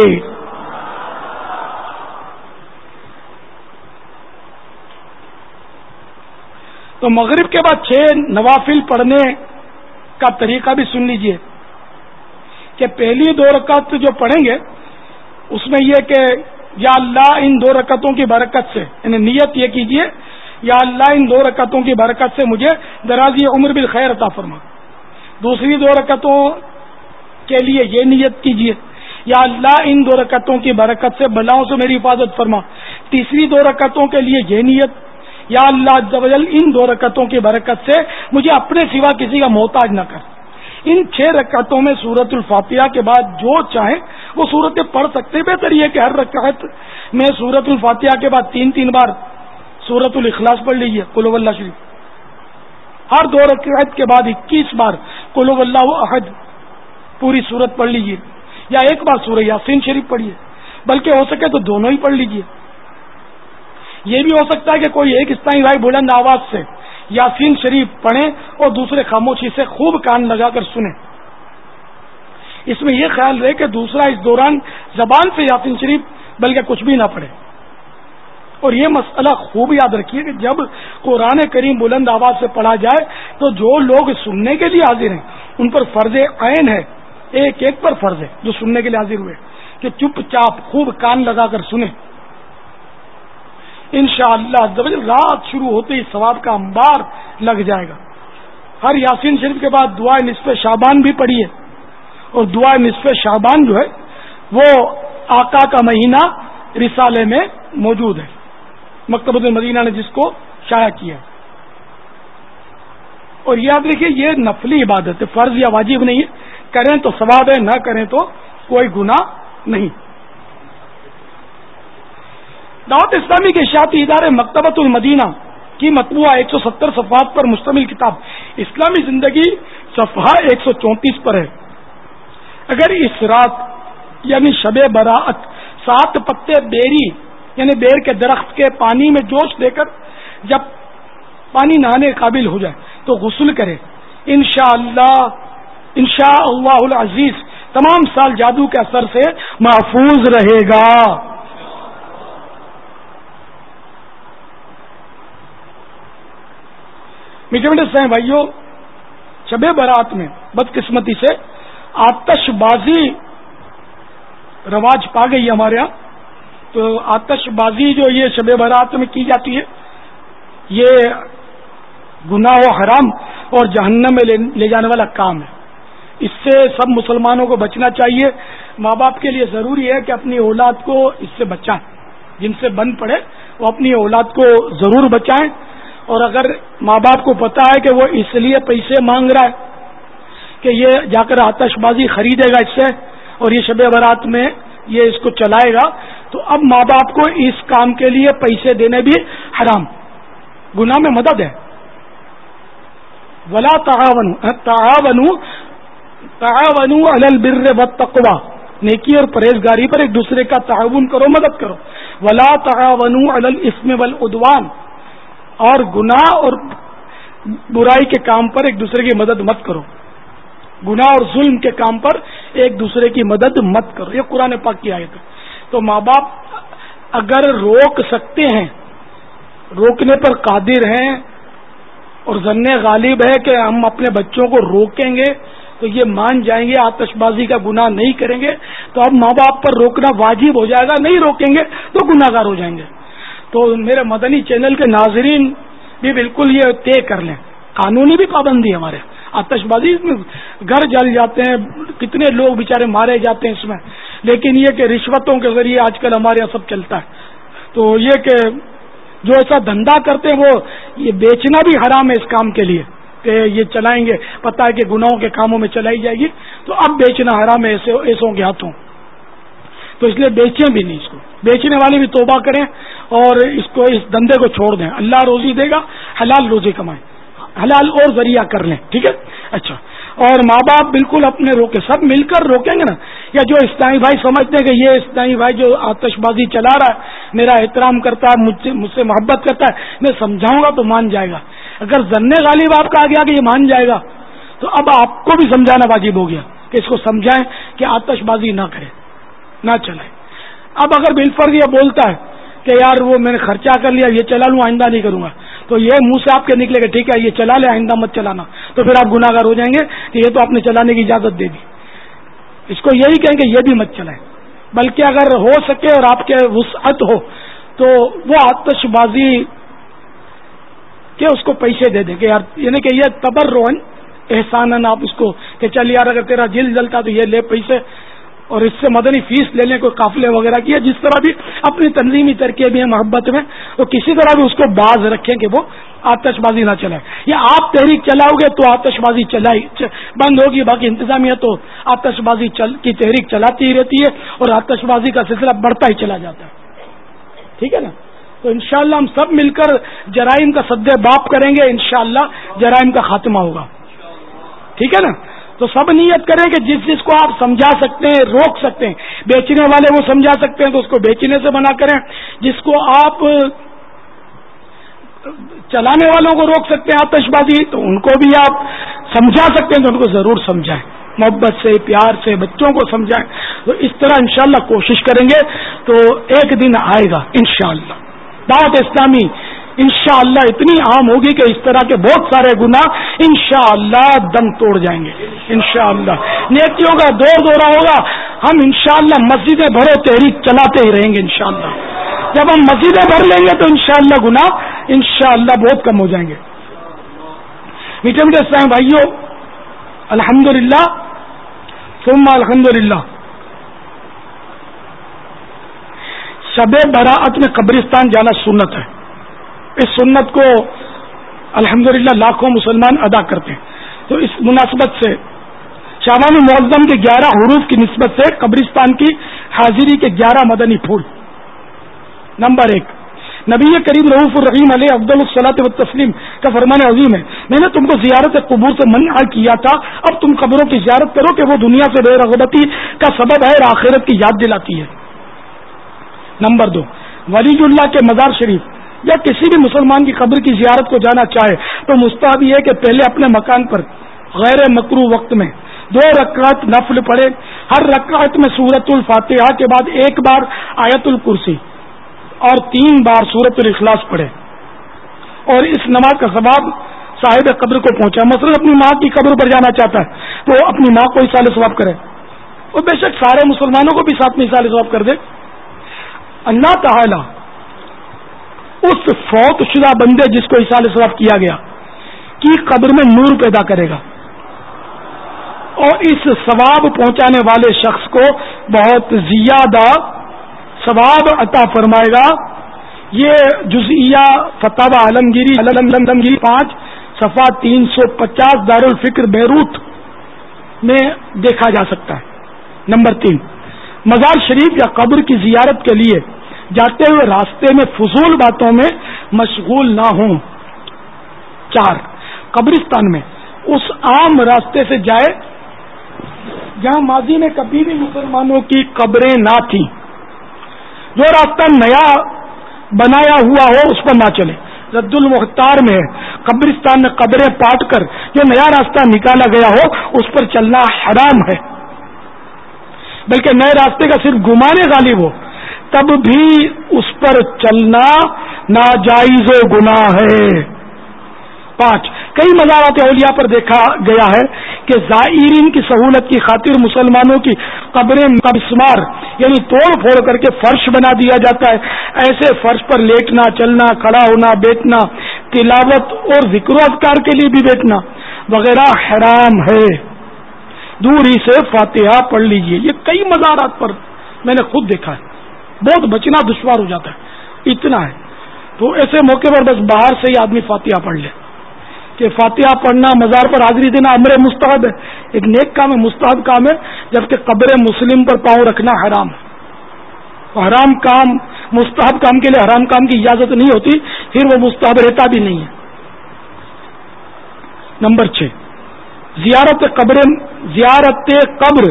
تو مغرب کے بعد چھ نوافل پڑھنے کا طریقہ بھی سن لیجئے کہ پہلی دو رکعت جو پڑھیں گے اس میں یہ کہ یا اللہ ان دو رکعتوں کی برکت سے, یعنی نیت یہ کیجئے یا اللہ ان دو رکعتوں کی برکت سے مجھے درازی عمر بالخیر عطا فرما. دوسری دو رکعتوں کے لیے یہ نیت کیجئے یا اللہ ان دو رکعتوں کی برکت سے بلاؤں سے میری حفاظت فرما. تیسری دو رکعتوں کے لیے یہ نیت یا اللہ عز و جل ان دو رکعتوں کی برکت سے مجھے اپنے سوا کسی کا محتاج نہ کر. ان چھ رکعتوں میں سورۃ الفاتحہ کے بعد جو چاہیں وہ سورتیں پڑھ سکتے ہیں. بہتر یہ کہ ہر رکعت میں سورۃ الفاتحہ کے بعد تین تین بار سورۃ الاخلاص پڑھ لیجیے قل هو اللہ شریف. ہر دو رکعت کے بعد اکیس بار قل هو اللہ احد پوری سورت پڑھ لیجیے, یا ایک بار سورہ یاسین شریف پڑھیے, بلکہ ہو سکے تو دونوں ہی پڑھ لیجیے. یہ بھی ہو سکتا ہے کہ کوئی ایک اسلامی بھائی بلند آواز سے یاسین شریف پڑھیں اور دوسرے خاموشی سے خوب کان لگا کر سنیں. اس میں یہ خیال رہے کہ دوسرا اس دوران زبان سے یاسین شریف بلکہ کچھ بھی نہ پڑھے. اور یہ مسئلہ خوب یاد رکھیے کہ جب قرآن کریم بلند آواز سے پڑھا جائے تو جو لوگ سننے کے لیے حاضر ہیں ان پر فرض عین ہے, ایک ایک پر فرض ہے جو سننے کے لیے حاضر ہوئے کہ چپ چاپ خوب کان لگا کر سنیں. انشاءاللہ رات شروع ہوتے ہی ثواب کا انبار لگ جائے گا. ہر یاسین شریف کے بعد دعا نصف شعبان بھی پڑھیے, اور دعا نصف شعبان جو ہے وہ آقا کا مہینہ رسالے میں موجود ہے, مکتبۃ المدینہ نے جس کو شائع کیا. اور یاد رکھیے یہ نفلی عبادت ہے, فرض یا واجب نہیں ہے. کریں تو ثواب ہے, نہ کریں تو کوئی گناہ نہیں. دعوت اسلامی کے اشاعتی ادارے مکتبۃ المدینہ کی مطبوعہ ایک سو ستر صفحات پر مشتمل کتاب اسلامی زندگی صفحہ ایک سو چونتیس پر ہے. اگر اس رات یعنی شب براءت سات پتے بیری یعنی بیر کے درخت کے پانی میں جوش دے کر جب پانی نہانے قابل ہو جائے تو غسل کرے, انشاءاللہ انشاءاللہ العزیز تمام سال جادو کے اثر سے محفوظ رہے گا. میٹھے میٹھے سہیں بھائیوں, شب برات میں بدقسمتی سے آتش بازی رواج پا گئی ہمارے یہاں. تو آتش بازی جو یہ شب برات میں کی جاتی ہے یہ گناہ و حرام اور جہنم میں لے جانے والا کام ہے. اس سے سب مسلمانوں کو بچنا چاہیے. ماں باپ کے لیے ضروری ہے کہ اپنی اولاد کو اس سے بچائیں, جن سے بن پڑے وہ اپنی اولاد کو ضرور بچائیں. اور اگر ماں باپ کو پتا ہے کہ وہ اس لیے پیسے مانگ رہا ہے کہ یہ جا کر آتش بازی خریدے گا اس سے اور یہ شب برات میں یہ اس کو چلائے گا، تو اب ماں باپ کو اس کام کے لیے پیسے دینے بھی حرام، گناہ میں مدد ہے. ولا تعاونوا تعاونوا تعاونوا علی البر والتقوی، نیکی اور پرہیزگاری پر ایک دوسرے کا تعاون کرو، مدد کرو. ولا تعاونوا علی الاثم والعدوان، اور گناہ اور برائی کے کام پر ایک دوسرے کی مدد مت کرو، گناہ اور ظلم کے کام پر ایک دوسرے کی مدد مت کرو. یہ قرآن پاک کی آیت ہے. تو ماں باپ اگر روک سکتے ہیں، روکنے پر قادر ہیں، اور ظن غالب ہے کہ ہم اپنے بچوں کو روکیں گے تو یہ مان جائیں گے، آتش بازی کا گناہ نہیں کریں گے، تو اب ماں باپ پر روکنا واجب ہو جائے گا. نہیں روکیں گے تو گناہ گار ہو جائیں گے. تو میرے مدنی چینل کے ناظرین بھی بالکل یہ طے کر لیں، قانونی بھی پابندی ہے ہمارے. آتش بازی میں گھر جل جاتے ہیں، کتنے لوگ بیچارے مارے جاتے ہیں اس میں، لیکن یہ کہ رشوتوں کے ذریعے آج کل ہمارے یہاں سب چلتا ہے. تو یہ کہ جو ایسا دھندا کرتے ہیں وہ یہ بیچنا بھی حرام ہے اس کام کے لیے کہ یہ چلائیں گے، پتہ ہے کہ گناہوں کے کاموں میں چلائی جائے گی، تو اب بیچنا حرام ہے ایسے ایسوں کے ہاتھوں. تو اس لیے بیچیں بھی نہیں اس کو. بیچنے والے بھی توبہ کریں اور اس کو اس دندے کو چھوڑ دیں. اللہ روزی دے گا، حلال روزی کمائیں، حلال اور ذریعہ کر لیں. ٹھیک ہے. اچھا، اور ماں باپ بالکل اپنے روکے، سب مل کر روکیں گے نا. یا جو اسلامی بھائی سمجھتے ہیں کہ یہ اسلامی بھائی جو آتش بازی چلا رہا ہے میرا احترام کرتا ہے، مجھ سے مجھ سے محبت کرتا ہے، میں سمجھاؤں گا تو مان جائے گا. اگر ظن غالب آپ کا آ گیا کہ یہ مان جائے گا تو اب آپ کو بھی سمجھانا واجب ہو گیا کہ اس کو سمجھائیں کہ آتش بازی نہ کرے، نہ چلائے. اب اگر بالفرض یہ بولتا ہے کہ یار وہ میں نے خرچہ کر لیا، یہ چلا لوں، آئندہ نہیں کروں گا، تو یہ منہ سے آپ کے نکلے گا ٹھیک ہے یہ چلا لے، آئندہ مت چلانا، تو پھر آپ گناہ گار ہو جائیں گے کہ یہ تو آپ نے چلانے کی اجازت دے دی. اس کو یہی کہیں کہ یہ بھی مت چلائیں. بلکہ اگر ہو سکے اور آپ کے وسعت ہو تو وہ آتش بازی کہ اس کو پیسے دے دیں کہ یار، یعنی کہ یہ تبرعن احساناً آپ اس کو کہ چل یار اگر تیرا دل جلتا تو یہ لے پیسے، اور اس سے مدنی فیس لے لیں، کوئی قافلے وغیرہ کی، جس طرح بھی اپنی تنظیمی ترکیب بھی ہیں محبت میں، تو کسی طرح بھی اس کو باز رکھیں کہ وہ آتش بازی نہ چلائے. یا آپ تحریک چلاؤ گے تو آتش بازی چلائی بند ہوگی، باقی انتظامیہ تو آتش بازی چل کی تحریک چلاتی ہی رہتی ہے اور آتش بازی کا سلسلہ بڑھتا ہی چلا جاتا ہے. ٹھیک ہے نا. تو انشاءاللہ ہم سب مل کر جرائم کا سد باب کریں گے، انشاءاللہ جرائم کا خاتمہ ہوگا. ٹھیک ہے نا. تو سب نیت کریں کہ جس جس کو آپ سمجھا سکتے ہیں، روک سکتے ہیں، بیچنے والے وہ سمجھا سکتے ہیں تو اس کو بیچنے سے منع کریں، جس کو آپ چلانے والوں کو روک سکتے ہیں آتش بازی تو ان کو بھی آپ سمجھا سکتے ہیں تو ان کو ضرور سمجھائیں، محبت سے، پیار سے بچوں کو سمجھائیں. تو اس طرح انشاءاللہ کوشش کریں گے تو ایک دن آئے گا انشاءاللہ دعوت اسلامی انشاءاللہ اتنی عام ہوگی کہ اس طرح کے بہت سارے گناہ انشاءاللہ دم توڑ جائیں گے. انشاءاللہ نیکیوں کا دور دورہ ہوگا. ہم انشاءاللہ مسجدیں بھرو تحریک چلاتے ہی رہیں گے انشاءاللہ. جب ہم مسجدیں بھر لیں گے تو انشاءاللہ گناہ انشاءاللہ بہت کم ہو جائیں گے. میٹھے میٹھے اسلام بھائیوں، الحمدللہ ثم الحمدللہ، شب براءت میں قبرستان جانا سنت ہے. اس سنت کو الحمدللہ لاکھوں مسلمان ادا کرتے ہیں. تو اس مناسبت سے شعبان معظم کے گیارہ حروف کی نسبت سے قبرستان کی حاضری کے گیارہ مدنی پھول. نمبر ایک، نبی کریم رؤوف الرحیم علیہ افضل الصلاۃ والتسلیم کا فرمان عظیم ہے، میں نے تم کو زیارت قبور سے منع کیا تھا، اب تم قبروں کی زیارت کرو کہ وہ دنیا سے بے رغبتی کا سبب ہے اور آخرت کی یاد دلاتی ہے. نمبر دو، ولی اللہ کے مزار شریف یا کسی بھی مسلمان کی قبر کی زیارت کو جانا چاہے تو مستحب یہ ہے کہ پہلے اپنے مکان پر غیر مکروہ وقت میں دو رکعت نفل پڑھے. ہر رکعت میں سورۃ الفاتحہ کے بعد ایک بار آیت الکرسی اور تین بار سورۃ الاخلاص پڑھے، اور اس نماز کا ثواب صاحب قبر کو پہنچا. مثلا اپنی ماں کی قبر پر جانا چاہتا ہے تو اپنی ماں کو ایصال ثواب کرے، اور بے شک سارے مسلمانوں کو بھی ساتھ میں ایصال ثواب کر دے. اللہ تعالی اس فوت شدہ بندے جس کو ایصال ثواب کیا گیا کی قبر میں نور پیدا کرے گا، اور اس ثواب پہنچانے والے شخص کو بہت زیادہ ثواب عطا فرمائے گا یہ جزئیہ فتاوی عالمگیری عالمگیری پانچ صفحہ تین سو پچاس دارالفکر بیروت میں دیکھا جا سکتا ہے۔ نمبر تین، مزار شریف یا قبر کی زیارت کے لیے جاتے ہوئے راستے میں فضول باتوں میں مشغول نہ ہوں۔ چار، قبرستان میں اس عام راستے سے جائے جہاں ماضی میں کبھی بھی مسلمانوں کی قبریں نہ تھیں۔ جو راستہ نیا بنایا ہوا ہو اس پر نہ چلے۔ رد المختار میں قبرستان میں قبریں پاٹ کر جو نیا راستہ نکالا گیا ہو اس پر چلنا حرام ہے، بلکہ نئے راستے کا صرف گمان غالب ہو تب بھی اس پر چلنا ناجائز و گناہ ہے۔ پانچ، کئی مزارات اولیاء پر دیکھا گیا ہے کہ زائرین کی سہولت کی خاطر مسلمانوں کی قبریں مسمار یعنی توڑ پھوڑ کر کے فرش بنا دیا جاتا ہے۔ ایسے فرش پر لیٹنا، چلنا، کھڑا ہونا، بیٹھنا، تلاوت اور ذکر و اذکار کے لیے بھی بیٹھنا وغیرہ حرام ہے۔ دور ہی سے فاتحہ پڑھ لیجئے۔ یہ کئی مزارات پر میں نے خود دیکھا ہے، بہت بچنا دشوار ہو جاتا ہے، اتنا ہے۔ تو ایسے موقع پر بس باہر سے ہی آدمی فاتحہ پڑھ لے کہ فاتحہ پڑھنا، مزار پر حاضری دینا امر مستحب ہے، ایک نیک کام ہے، مستحب کام ہے، جبکہ قبر مسلم پر پاؤں رکھنا حرام ہے۔ حرام کام مستحب کام کے لیے حرام کام کی اجازت نہیں ہوتی، پھر وہ مستحب رہتا بھی نہیں ہے۔ نمبر چھ، زیارت قبر زیارت قبر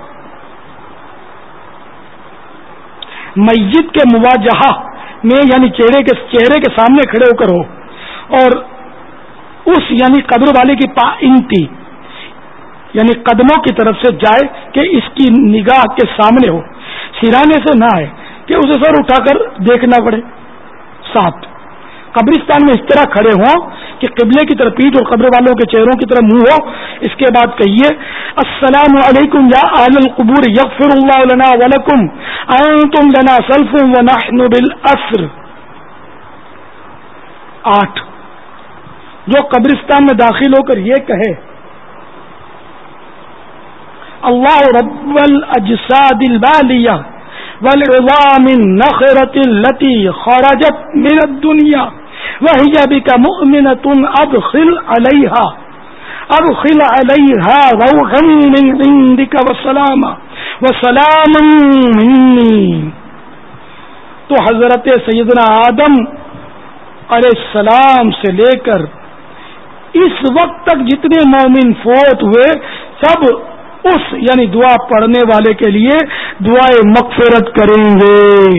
میت کے مواجہہ میں یعنی چہرے کے چہرے کے سامنے کھڑے ہو کر ہو اور اس یعنی قبر والے کی پائنتی یعنی قدموں کی طرف سے جائے کہ اس کی نگاہ کے سامنے ہو، سرانے سے نہ آئے کہ اسے سر اٹھا کر دیکھنا پڑے۔ سات، قبرستان میں اس طرح کھڑے ہوں کہ قبلے کی طرف پیٹھ اور قبر والوں کے چہروں کی طرف منہ ہو۔ اس کے بعد کہیے السلام علیکم یا اہل القبور یغفر اللہ لنا ولکم انتم لنا سلف ونحن بالاسر۔ آٹھ، جو قبرستان میں داخل ہو کر یہ کہے اللہ رب الاجساد البالیہ والعظام النخرة التي خرجت من الدنيا وهي بك مؤمنة ادخل عليها ادخل عليها روحا من عندك وسلاما وسلاما مني۔ تو حضرت سیدنا آدم علیہ السلام سے لے کر اس وقت تک جتنے مومن فوت ہوئے سب اس یعنی دعا پڑھنے والے کے لیے دعائے مغفرت کریں گے۔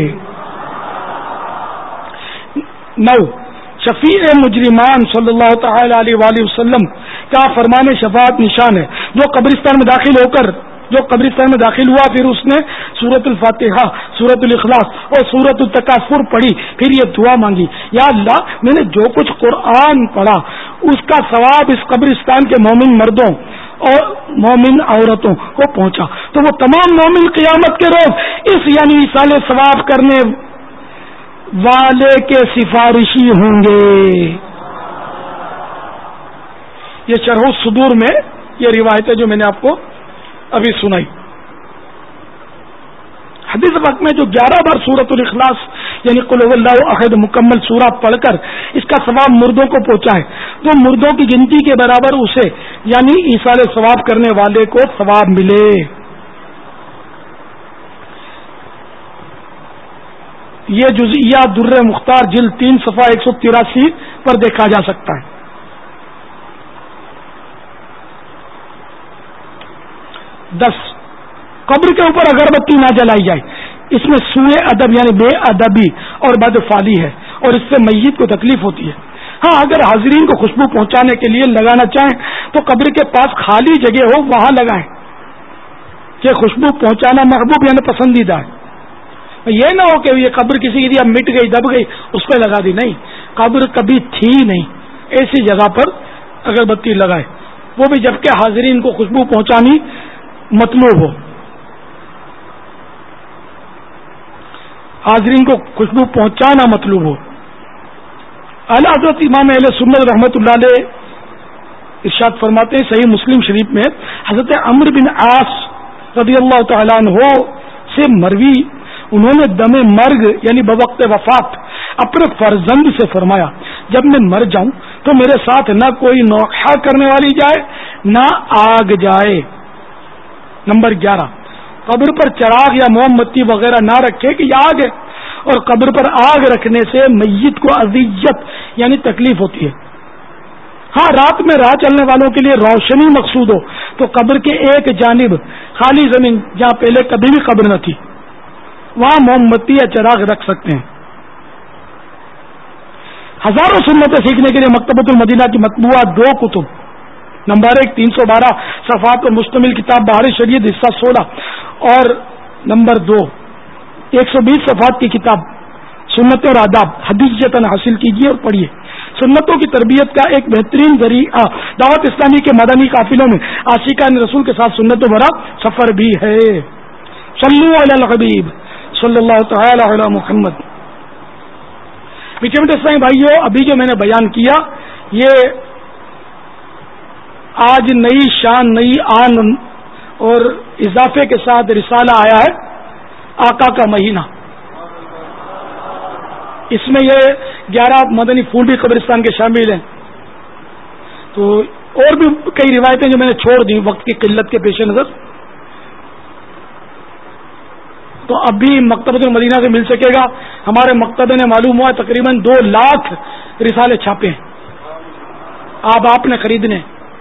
نو، شفیع مجرمان صلی اللہ تعالی علیہ وآلہ وسلم کا فرمان شفاعت نشان ہے۔ جو قبرستان میں داخل ہو کر جو قبرستان میں داخل ہوا پھر اس نے سورۃ الفاتحہ، سورۃ الاخلاص اور سورۃ التکاثر پڑھی، پھر یہ دعا مانگی یا اللہ میں نے جو کچھ قرآن پڑھا اس کا ثواب اس قبرستان کے مومن مردوں اور مومن عورتوں کو پہنچا، تو وہ تمام مومن قیامت کے روز اس یعنی ایصال ثواب کرنے والے کے سفارشی ہوں گے۔ یہ شرح الصدور میں یہ روایت ہے جو میں نے آپ کو ابھی سنائی۔ حدیث پاک میں جو گیارہ بار سورۃ الاخلاص یعنی قل هو اللہ احد مکمل سورہ پڑھ کر اس کا ثواب مردوں کو پہنچا ہے، تو مردوں کی گنتی کے برابر اسے یعنی ایصال ثواب کرنے والے کو ثواب ملے۔ یہ جزئیہ در مختار جلد تین صفحہ ایک سو تراسی پر دیکھا جا سکتا ہے۔ دس، قبر کے اوپر اگربتی نہ جلائی جائے، اس میں سوء ادب یعنی بے ادبی اور بد فعلی ہے اور اس سے میت کو تکلیف ہوتی ہے۔ ہاں اگر حاضرین کو خوشبو پہنچانے کے لیے لگانا چاہیں تو قبر کے پاس خالی جگہ ہو وہاں لگائیں کہ خوشبو پہنچانا محبوب یعنی پسندیدہ ہے۔ یہ نہ ہو کہ یہ قبر کسی کی اب مٹ گئی دب گئی اس پہ لگا دی، نہیں، قبر کبھی تھی نہیں، ایسی جگہ پر اگربتی لگائے، وہ بھی جبکہ حاضرین کو خوشبو پہنچانی مطلوب ہو، حاضرین کو خوشبو پہنچانا مطلوب ہو۔ اعلیٰ حضرت امام اہل سنت رحمۃ اللہ علیہ ارشاد فرماتے ہیں صحیح مسلم شریف میں حضرت عمرو بن عاص رضی اللہ تعالیٰ عنہ سے مروی، انہوں نے دم مرگ یعنی بوقت وفات اپنے فرزند سے فرمایا جب میں مر جاؤں تو میرے ساتھ نہ کوئی نوحہ کرنے والی جائے نہ آگ جائے۔ نمبر گیارہ، قبر پر چراغ یا موم بتی وغیرہ نہ رکھے کہ یہ آگ ہے، اور قبر پر آگ رکھنے سے میت کو اذیت یعنی تکلیف ہوتی ہے۔ ہاں، رات میں راہ چلنے والوں کے لیے روشنی مقصود ہو تو قبر کے ایک جانب خالی زمین جہاں پہلے کبھی بھی قبر نہ تھی وہاں موم بتی یا چراغ رکھ سکتے ہیں۔ ہزاروں سنتیں سیکھنے کے لیے مکتبۃ المدینہ کی مطبوعہ دو کتب، نمبر ایک تین سو بارہ صفحات پر مشتمل کتاب بہار شریعت حصہ سولہ، اور نمبر دو ایک سو بیس صفحات کی کتاب سنت اور آداب ہدیۃً حاصل کیجیے اور پڑھیے۔ سنتوں کی تربیت کا ایک بہترین ذریعہ دعوت اسلامی کے مدنی قافلوں میں عاشقان رسول کے ساتھ سنتوں بھرا سفر بھی ہے۔ صلو علی الحبیب صلی اللہ تعالی علی محمد۔ میٹھے میٹھے اسلامی بھائیوں، ابھی جو میں نے بیان کیا یہ آج نئی شان، نئی آن اور اضافے کے ساتھ رسالہ آیا ہے آقا کا مہینہ۔ اس میں یہ گیارہ مدنی پھول بھی قبرستان کے شامل ہیں، تو اور بھی کئی روایتیں جو میں نے چھوڑ دی وقت کی قلت کے پیش نظر، تو اب بھی مکتبۃ المدینہ سے مل سکے گا۔ ہمارے مکتبے نے معلوم ہوا تقریباً دو لاکھ رسالے چھاپے ہیں، آپ آپ نے خریدنے۔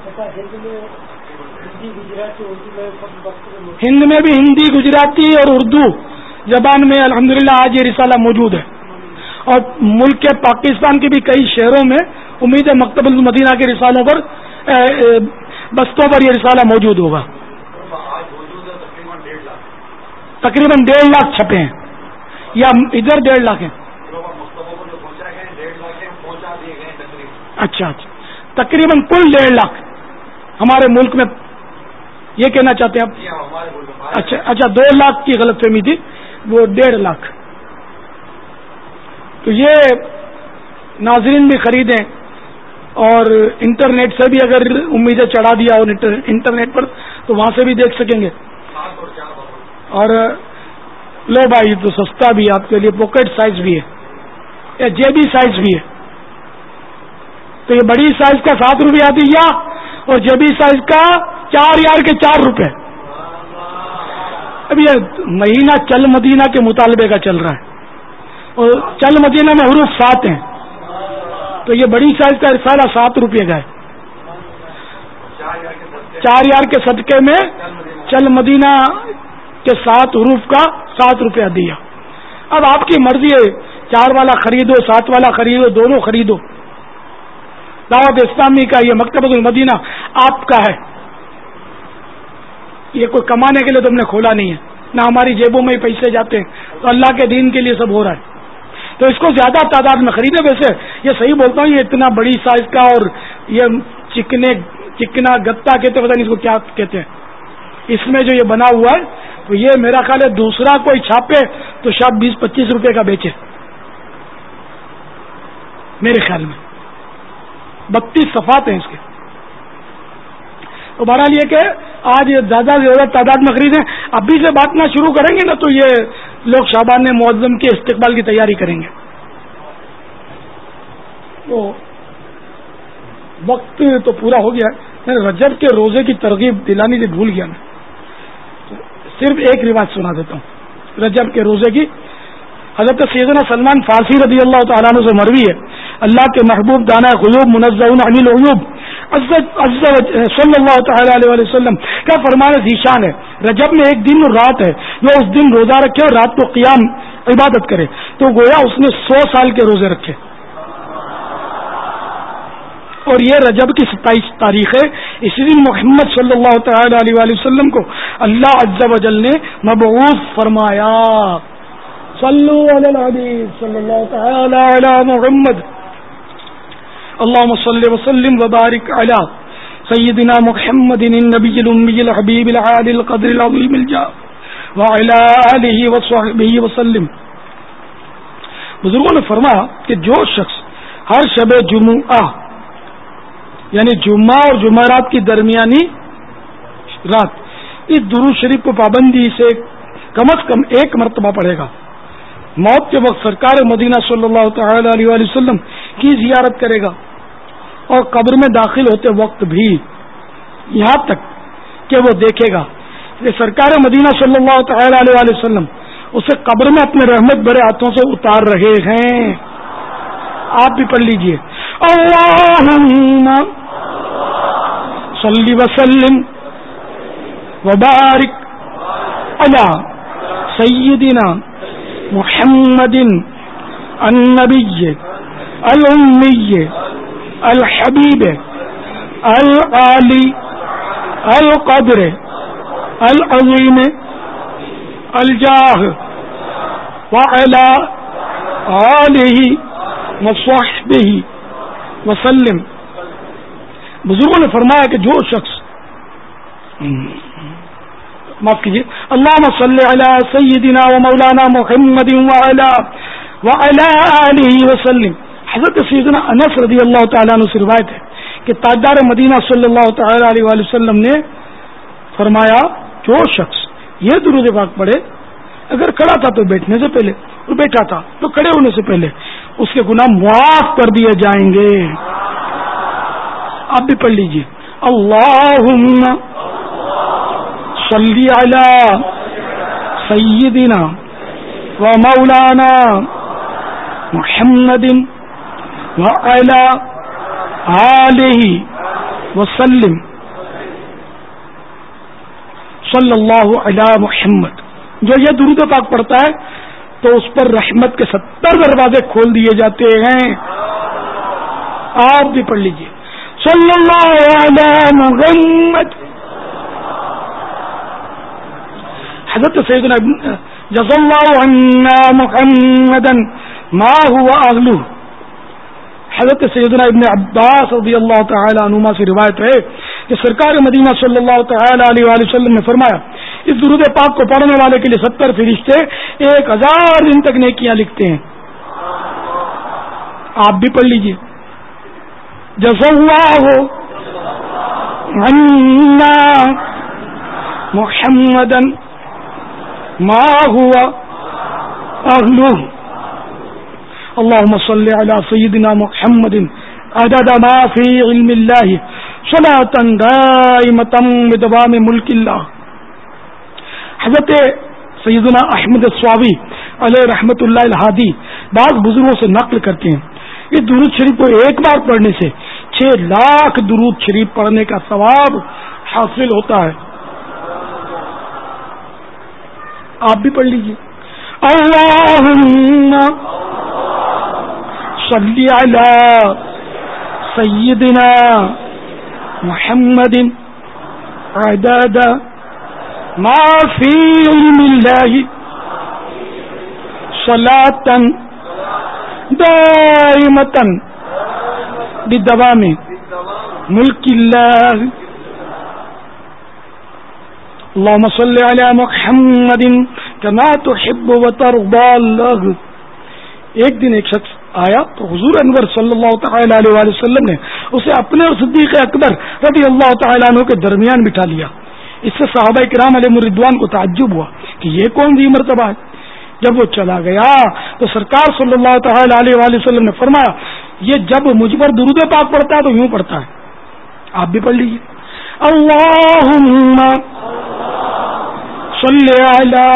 ہند میں بھی ہندی، گجراتی اور اردو زبان میں الحمدللہ آج یہ رسالہ موجود ہے، اور ملک کے پاکستان کے بھی کئی شہروں میں امید ہے مکتبۃ المدینہ کے رسالوں پر بستوں پر یہ رسالہ موجود ہوگا۔ تقریباً ڈیڑھ لاکھ چھپے ہیں، یا ادھر ڈیڑھ لاکھ ہیں؟ اچھا اچھا، تقریباً کل ڈیڑھ لاکھ ہمارے ملک میں، یہ کہنا چاہتے ہیں آپ؟ اچھا اچھا، دو لاکھ کی غلط فہمی تھی، وہ ڈیڑھ لاکھ۔ تو یہ ناظرین بھی خریدیں، اور انٹرنیٹ سے بھی اگر امیدیں چڑھا دیا اور انٹرنیٹ پر تو وہاں سے بھی دیکھ سکیں گے۔ اور لو بھائی تو سستا بھی ہے آپ کے لیے، پاکٹ سائز بھی ہے یا جیبی سائز بھی ہے، تو یہ بڑی سائز کا سات روپے آتی ہے اور جیبی سائز کا چار یار کے چار روپے۔ اب یہ مہینہ چل مدینہ کے مطالبے کا چل رہا ہے، اور چل مدینہ میں حروف سات ہیں، تو یہ بڑی سائز کا رسالہ سات روپے کا ہے۔ چار یار کے صدقے میں چل مدینہ کے سات حروف کا سات روپیہ دیا۔ اب آپ کی مرضی ہے، چار والا خریدو، سات والا خریدو، دونوں خریدو۔ دعوت اسلامی کا یہ مکتبۃ المدینہ آپ کا ہے، یہ کوئی کمانے کے لیے تو ہم نے کھولا نہیں ہے، نہ ہماری جیبوں میں ہی پیسے جاتے ہیں، تو اللہ کے دین کے لیے سب ہو رہا ہے، تو اس کو زیادہ تعداد میں خریدے۔ ویسے یہ صحیح بولتا ہوں، یہ اتنا بڑی سائز کا اور یہ چکنے چکنا گتا کہتے، پتہ نہیں اس کو کیا کہتے ہیں، اس میں جو یہ بنا ہوا ہے، تو یہ میرا خیال ہے دوسرا کوئی چھاپے تو شاید بیس پچیس روپے کا بیچے، میرے خیال میں بتیس صفحات ہیں اس کے۔ تو بہرحال یہ کہ آج زیادہ سے زیادہ تعداد میں خریدیں، ابھی سے بات نہ شروع کریں گے نا تو یہ لوگ شعبان معظم کے استقبال کی تیاری کریں گے، تو وقت تو پورا ہو گیا ہے۔ میں رجب کے روزے کی ترغیب دلانی سے بھول گیا، میں صرف ایک روایت سنا دیتا ہوں رجب کے روزے کی۔ حضرت سیدنا سلمان فارسی رضی اللہ تعالیٰ عنہ سے مروی ہے، اللہ کے محبوب دانا غیوب منزہ عن العیوب صلی اللہ تعالیٰ علیہ وسلم کا فرمان ذیشان ہے، رجب میں ایک دن اور رات ہے، جو اس دن روزہ رکھے اور رات کو قیام عبادت کرے تو گویا اس نے سو سال کے روزے رکھے۔ اور یہ رجب کی ستائیس تاریخ ہے، اسی دن محمد صلی اللہ تعالی علیہ وآلہ وسلم کو اللہ عز و جل نے مبعوث فرمایا۔ صلو علی الحبیب صلی اللہ تعالی علی محمد، اللہم صلی وسلم وبارک علی سیدنا محمد النبی الامی الحبیب العالی القدر العظیم الجاہ وعلی آلہ وصحبہ وسلم۔ بزرگوں نے فرمایا کہ جو شخص ہر شب جمعہ یعنی جمعہ اور جمعرات کی درمیانی رات اس درود شریف کو پابندی سے کم از کم ایک مرتبہ پڑھے گا موت کے وقت سرکار مدینہ صلی اللہ تعالی علیہ وآلہ وسلم کی زیارت کرے گا، اور قبر میں داخل ہوتے وقت بھی، یہاں تک کہ وہ دیکھے گا کہ سرکار مدینہ صلی اللہ تعالی علیہ وآلہ وسلم اسے قبر میں اپنے رحمت بھرے ہاتھوں سے اتار رہے ہیں۔ آپ بھی پڑھ لیجئے، اللہم صلی وسلم وبارک علی سیدنا محمد النبی الامی الحبیب العالی القدر العظیم الجاہ وعلی آلہ وصحبہ وسلم۔ بزرگوں نے فرمایا کہ جو شخص، معاف کیجیے، اللہم صلی علی سیدنا و مولانا محمد وعلی وعلی آلہ وسلم۔ حضرت سیدنا انس رضی اللہ تعالیٰ عنہ سے روایت ہے کہ تاجدار مدینہ صلی اللہ تعالی علیہ وآلہ وسلم نے فرمایا، جو شخص یہ درود پاک پڑھے، اگر کھڑا تھا تو بیٹھنے سے پہلے، اور بیٹھا تھا تو کھڑے ہونے سے پہلے، اس کے گناہ معاف کر دیے جائیں گے۔ آپ بھی پڑھ لیجئے، اللہم صلی علی سیدنا و مولانا محمد وعلی آلہ وسلم، صلی اللہ علی محمد۔ جو یہ درود پاک پڑھتا ہے تو اس پر رحمت کے ستر دروازے کھول دیے جاتے ہیں۔ آپ بھی پڑھ لیجئے، صلی اللہ علی محمد۔ حضرت سیدنا جزا اللہ عنا محمدا ما هو اہلہ، حضرت سیدنا ابن عباس رضی اللہ تعالی عنہما سے روایت ہے کہ سرکار مدینہ صلی اللہ تعالی علیہ وآلہ وسلم نے فرمایا، اس درود پاک کو پڑھنے والے کے لیے ستر فرشتے ایک ہزار دن تک نیکیاں لکھتے ہیں۔ آپ بھی پڑھ لیجئے، جزا اللہ عنا محمدا ما هو اہلہ، اللهم صل على سيدنا محمد عدد ما في علم الله صلاة دائمة بدوام ملک اللہ۔ حضرت سیدنا احمد الصاوی علیہ رحمت اللہ الہادی بعض بزرگوں سے نقل کرتے ہیں، اس درود شریف کو ایک بار پڑھنے سے چھ لاکھ درود شریف پڑھنے کا ثواب حاصل ہوتا ہے۔ آپ بھی پڑھ لیجیے، اللہم صلی علی سیدنا محمد عدد ما فی علم اللہ صلاة دائمة بدوام ملک اللہ، اللهم صل علی محمد کما تحب وترضى اللہ۔ ایک دن ایک شخص آیا تو حضور انور صلی اللہ تعالی علیہ وآلہ وسلم نے اسے اپنے اور صدیق اکبر رضی اللہ تعالیٰ عنہ کے درمیان بٹھا لیا۔ اس سے صحابہ کرام علیہ الرضوان کو تعجب ہوا کہ یہ کون سی مرتبہ ہے۔ جب وہ چلا گیا تو سرکار صلی اللہ تعالی علیہ وآلہ وسلم نے فرمایا، یہ جب مجھ پر درود پاک پڑھتا ہے تو یوں پڑھتا ہے۔ آپ بھی پڑھ لیجیے، اللہم صلی علی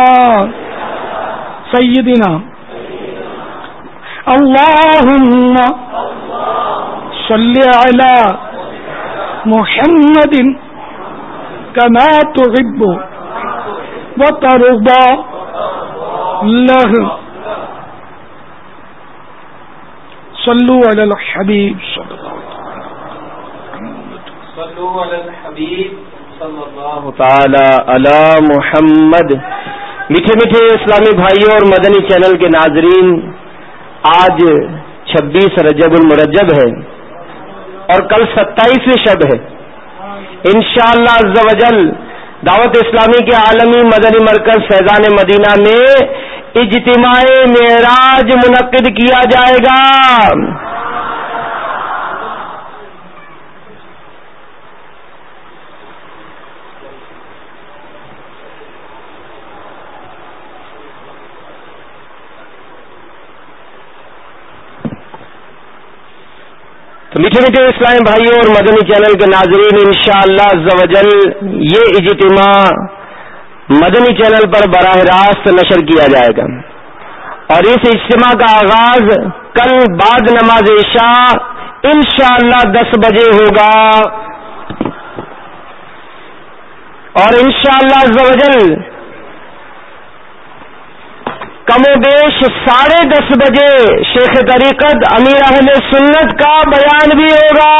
سیدنا، اللہم صلی علی محمد کما تحب وترضى لہ، صلو علی الحبیب صلی
اللہ تعالی علی محمد۔ میٹھے میٹھے اسلامی بھائیوں اور مدنی چینل کے ناظرین، آج چھبیس رجب المرجب ہے اور کل ستائیسویں شب ہے۔ انشاءاللہ عز و جل دعوت اسلامی کے عالمی مدنی مرکز فیضان مدینہ میں اجتماع معراج منعقد کیا جائے گا۔ میٹھے میٹھے اسلامی بھائیوں اور مدنی چینل کے ناظرین، انشاءاللہ عز و جل یہ اجتماع مدنی چینل پر براہ راست نشر کیا جائے گا، اور اس اجتماع کا آغاز کل بعد نماز عشاء انشاءاللہ دس بجے ہوگا، اور انشاءاللہ عز و جل کم و بیش ساڑھے دس بجے شیخ طریقت امیر اہل سنت کا بیان بھی ہوگا۔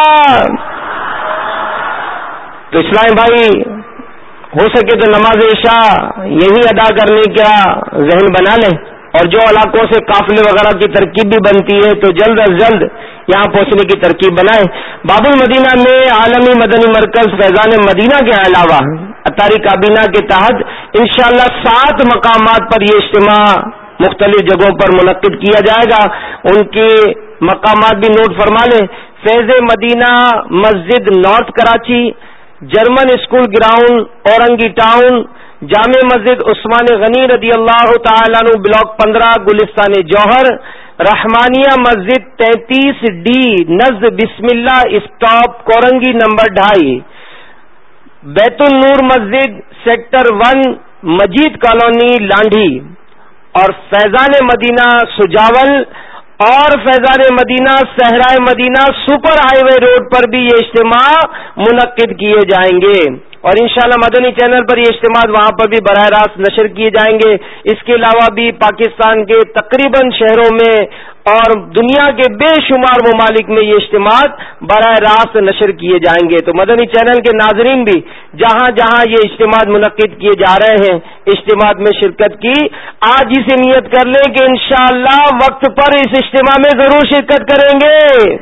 تو اسلام بھائی ہو سکے تو نماز عشاء یہی ادا کرنے کا ذہن بنا لیں، اور جو علاقوں سے قافلے وغیرہ کی ترکیب بھی بنتی ہے تو جلد از جلد یہاں پہنچنے کی ترکیب بنائیں۔ باب المدینہ میں عالمی مدنی مرکز فیضان مدینہ کے علاوہ اطاری کابینہ کے تحت انشاءاللہ سات مقامات پر یہ اجتماع مختلف جگہوں پر منعقد کیا جائے گا، ان کے مقامات بھی نوٹ فرما لیں۔ فیض مدینہ مسجد north Karachi, German school ground Orangi town, جامع مسجد عثمان غنی رضی اللہ تعالیٰ عنہ بلاک پندرہ گلستان جوہر، رحمانیہ مسجد تینتیس ڈی نزد بسم اللہ اسٹاپ کورنگی نمبر ڈھائی، بیت النور مسجد sector one Majeed colony Landhi, اور فیضان مدینہ سجاول اور فیضان مدینہ صحرائے Madina super highway road پر بھی یہ اجتماع منعقد کیے جائیں گے، اور انشاءاللہ مدنی چینل پر یہ اجتماع وہاں پر بھی براہ راست نشر کیے جائیں گے۔ اس کے علاوہ بھی پاکستان کے تقریباً شہروں میں اور دنیا کے بے شمار ممالک میں یہ اجتماع براہ راست نشر کیے جائیں گے۔ تو مدنی چینل کے ناظرین بھی جہاں جہاں یہ اجتماع منعقد کیے جا رہے ہیں اجتماع میں شرکت کی، آج ہی سے نیت کر لیں کہ انشاءاللہ وقت پر اس اجتماع میں ضرور شرکت کریں گے۔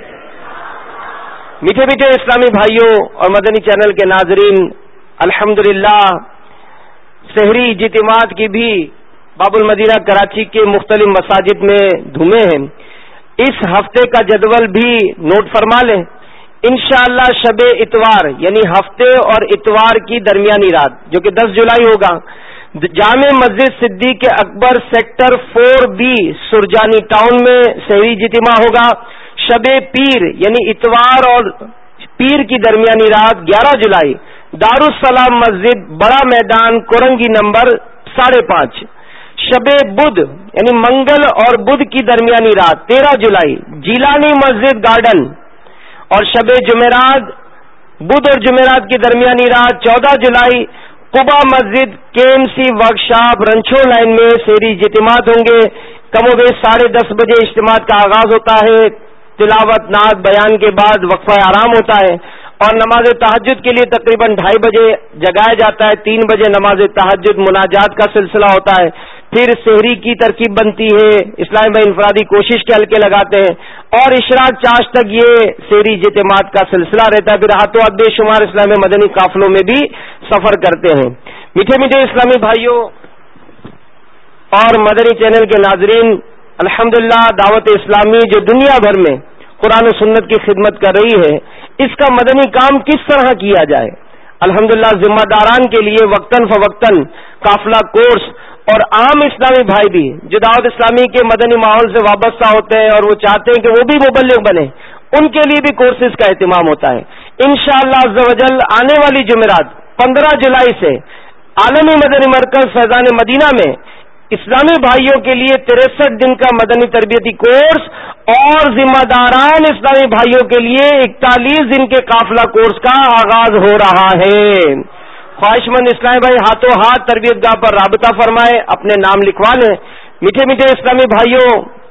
میٹھے میٹھے اسلامی بھائیوں اور مدنی چینل کے ناظرین، الحمدللہ سحری اجتماعات کی بھی باب المدینہ کراچی کے مختلف مساجد میں دھومیں ہیں۔ اس ہفتے کا جدول بھی نوٹ فرما لیں۔ انشاءاللہ شب اتوار یعنی ہفتے اور اتوار کی درمیانی رات جو کہ دس جولائی ہوگا، جامع مسجد Siddique Akbar sector four B Surjani town میں سحری اجتماع ہوگا۔ شب پیر یعنی اتوار اور پیر کی درمیانی رات گیارہ جولائی، دارالسلام مسجد بڑا میدان کورنگی نمبر ساڑھے پانچ۔ شب بدھ یعنی منگل اور بدھ کی درمیانی رات تیرہ جولائی، جیلانی مسجد گارڈن، اور شب جمعرات بدھ اور جمعرات کی درمیانی رات چودہ جولائی، Quba Masjid K M C workshop Ranchore Line میں سحری اجتماعات ہوں گے۔ کم و بیش ساڑھے دس بجے اجتماع کا آغاز ہوتا ہے، تلاوت نعت بیان کے بعد وقفہ آرام ہوتا ہے، اور نماز تہجد کے لیے تقریباً ڈھائی بجے جگایا جاتا ہے، تین بجے نماز تہجد مناجات کا سلسلہ ہوتا ہے، پھر سحری کی ترکیب بنتی ہے، اسلام بھائی انفرادی کوشش کے حلقے لگاتے ہیں، اور اشراق چاش تک یہ سحری اجتماعات کا سلسلہ رہتا ہے، پھر ہاتھوں ہاتھ بے شمار اسلام مدنی قافلوں میں بھی سفر کرتے ہیں۔ میٹھے میٹھے اسلامی بھائیوں اور مدنی چینل کے ناظرین، الحمدللہ دعوت اسلامی جو دنیا بھر میں قرآن و سنت کی خدمت کر رہی ہے، اس کا مدنی کام کس طرح کیا جائے، الحمدللہ ذمہ داران کے لیے وقتاً فوقتاً قافلہ کورس، اور عام اسلامی بھائی بھی جو دعوت اسلامی کے مدنی ماحول سے وابستہ ہوتے ہیں اور وہ چاہتے ہیں کہ وہ بھی مبلغ بنے، ان کے لیے بھی کورسز کا اہتمام ہوتا ہے۔ انشاءاللہ عز و جل آنے والی جمعرات پندرہ جولائی سے عالمی مدنی مرکز فیضان مدینہ میں اسلامی بھائیوں کے لیے تریسٹھ دن کا مدنی تربیتی کورس اور ذمہ داران اسلامی بھائیوں کے لیے اکتالیس دن کے قافلہ کورس کا آغاز ہو رہا ہے۔ خواہش مند اسلامی بھائی ہاتھوں ہاتھ تربیت گاہ پر رابطہ فرمائے، اپنے نام لکھوا لیں۔ میٹھے میٹھے اسلامی بھائیوں،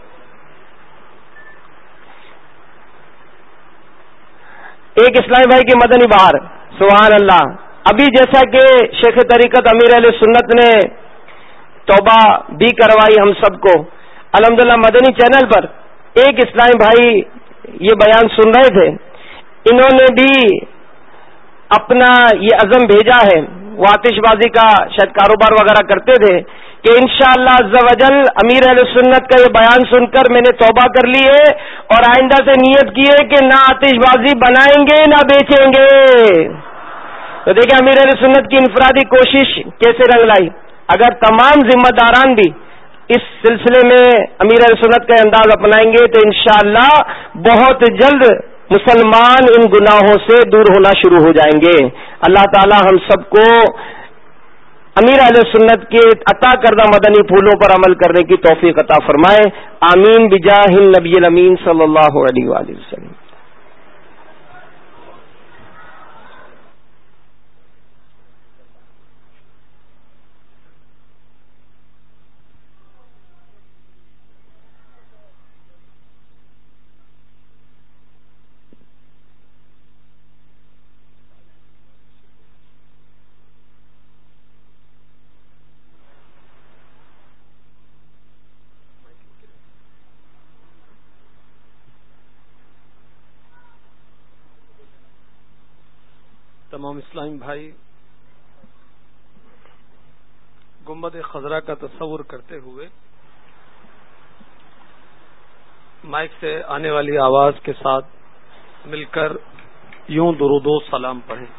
ایک اسلامی بھائی کے مدنی بہار، سبحان اللہ، ابھی جیسا کہ شیخ طریقت امیر اہل سنت نے توبہ بھی کروائی ہم سب کو، الحمدللہ مدنی چینل پر ایک اسلامی بھائی یہ بیان سن رہے تھے، انہوں نے بھی اپنا یہ عزم بھیجا ہے، وہ آتش بازی کا شاید کاروبار وغیرہ کرتے تھے، کہ انشاءاللہ عز و جل امیر اہل سنت کا یہ بیان سن کر میں نے توبہ کر لی ہے، اور آئندہ سے نیت کی ہے کہ نہ آتش بازی بنائیں گے نہ بیچیں گے۔ تو دیکھیں امیر اہل سنت کی انفرادی کوشش کیسے رنگ لائی۔ اگر تمام ذمہ داران بھی اس سلسلے میں امیر اہل سنت کا انداز اپنائیں گے تو انشاءاللہ بہت جلد مسلمان ان گناہوں سے دور ہونا شروع ہو جائیں گے۔ اللہ تعالی ہم سب کو امیر اہل سنت کے عطا کردہ مدنی پھولوں پر عمل کرنے کی توفیق عطا فرمائے، آمین بجاہ النبی الامین صلی اللہ علیہ وآلہ وسلم۔
تمام اسلامی بھائی گنبد خضرا کا تصور کرتے ہوئے مائک سے آنے والی آواز کے ساتھ مل کر یوں درود و سلام پڑھیں۔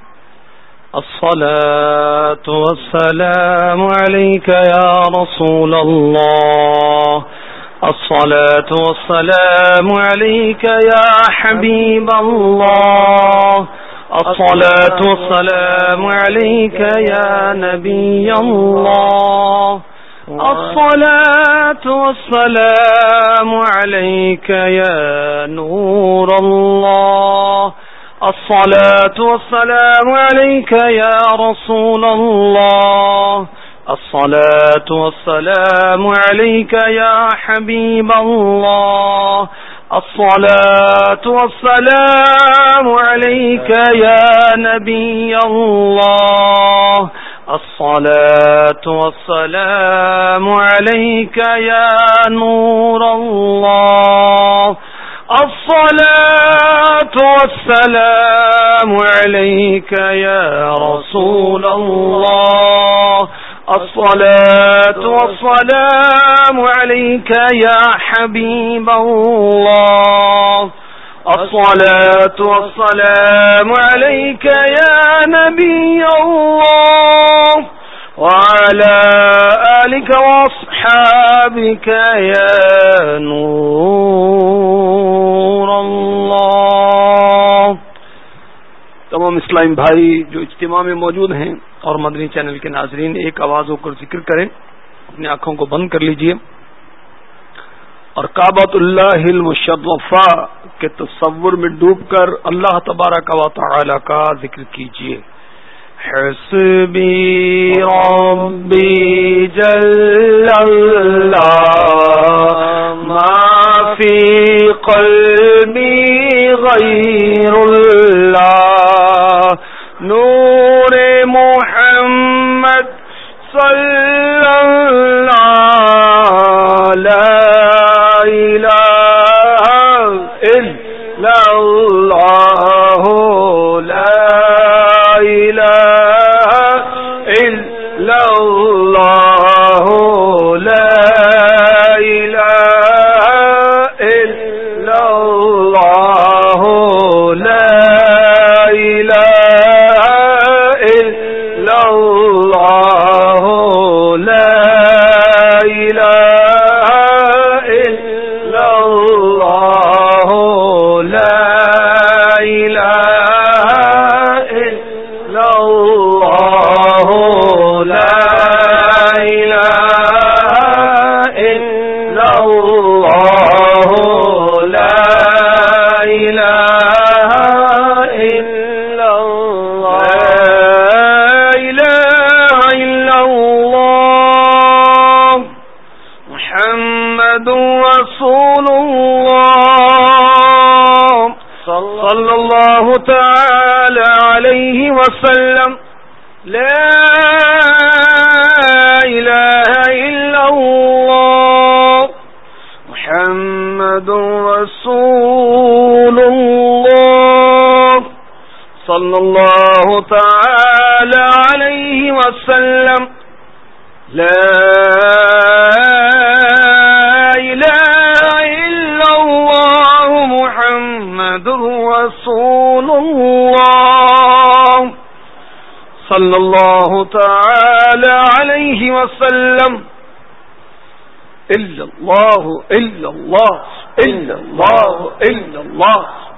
الصلاة والسلام عليك يا رسول الله، الصلاة والسلام عليك يا حبيب الله، الصلاة والسلام عليك يا نبي الله، الصلاة والسلام عليك يا نور الله، الصلاة والسلام عليك يا رسول الله، الصلاة والسلام عليك يا حبيب الله، الصلاة والسلام عليك يا نبي الله، الصلاة والسلام عليك يا نور الله، الصلاة والسلام عليك يا رسول الله، الصلاة والسلام عليك يا حبيب الله، الصلاة والسلام عليك يا نبي الله، وعلى آلك وأصحابك يا نور الله۔ تمام اسلام بھائی جو اجتماع میں موجود ہیں اور مدنی چینل کے ناظرین، ایک آواز ہو کر ذکر کریں، اپنی آنکھوں کو بند کر لیجئے اور کعبۃ اللہ المشرفہ کے تصور میں ڈوب کر اللہ تبارک و تعالی کا ذکر کیجئے۔ حسبی ربی جل اللہ ما فی قلبی غیر اللہ، نور محمد صلی اللہ، لا الہ الا اللہ، لا الہ الا اللہ، لا الہ الا اللہ، لا الہ الا اللہ، لا الہ الا اللہ، لا الہ الا اللہ، لا الہ الا اللہ، لا الہ الا اللہ، لا الہ الا اللہ، محمد رسول اللہ صلی اللہ تعالی علیہ وسلم، لا الہ الا اللہ، محمد رسول اللہ صلی اللہ تعالی علیہ وسلم، لا الہ الا اللہ، محمد رسول اللہ صلی اللہ تعالی علیہ وسلم، الا اللہ الا اللہ الا اللہ الا اللہ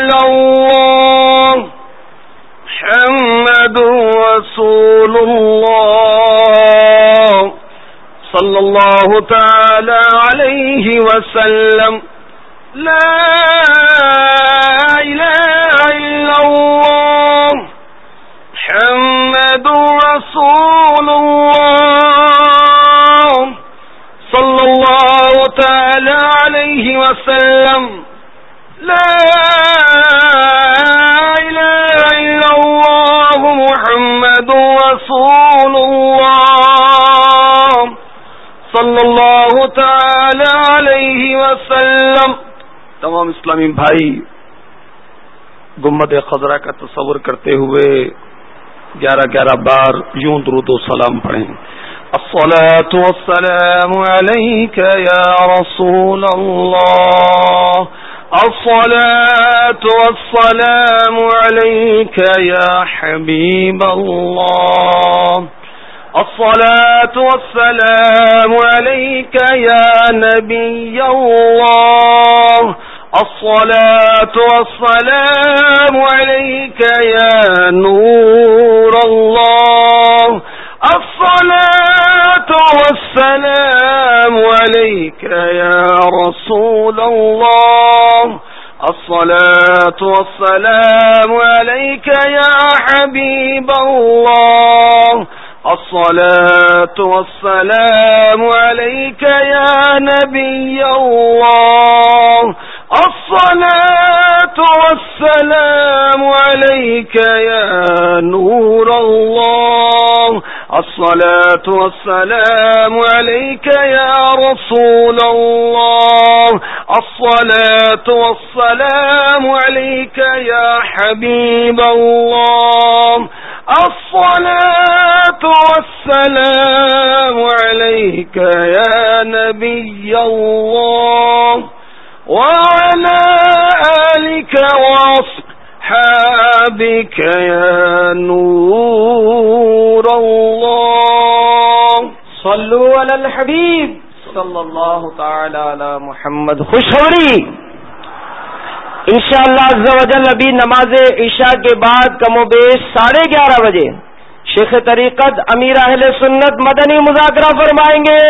رسول الله صلى الله تعالى عليه وسلم لا إله إلا الله محمد رسول الله صلى الله تعالى عليه وسلم لا إله إلا الله محمد رسول الله صلی اللہ تعالی علیہ وسلم. تمام اسلامی بھائی گنبد خضرا کا تصور کرتے ہوئے گیارہ گیارہ بار یوں درود و سلام پڑھیں. الصلاة والسلام علیک یا رسول اللہ، الصلاة والسلام علیک یا حبیب اللہ، الصلاة والسلام علیک یا نبی اللہ، الصلاة والسلام علیک یا نور اللہ، الصلاة والسلام علیک یا رسول اللہ، الصلاة والسلام علیک یا حبیب اللہ، الصلاة والسلام علیک یا نبی اللہ، الصلاة والسلام علیک یا نور اللہ، الصلاة والسلام علیک یا رسول اللہ، الصلاة والسلام علیک یا حبیب اللہ، الصلاة والسلام علیک یا نبی اللہ، وعلى آلك وأصحابك يا نور الله.
صلوا على الحبيب صلی اللہ تعالی علی محمد. خوشخبری انشاءاللہ عز و جل ابھی نماز عشاء کے بعد کم و بیش ساڑھے گیارہ بجے شیخ طریقت امیر اہل سنت مدنی مذاکرہ فرمائیں گے.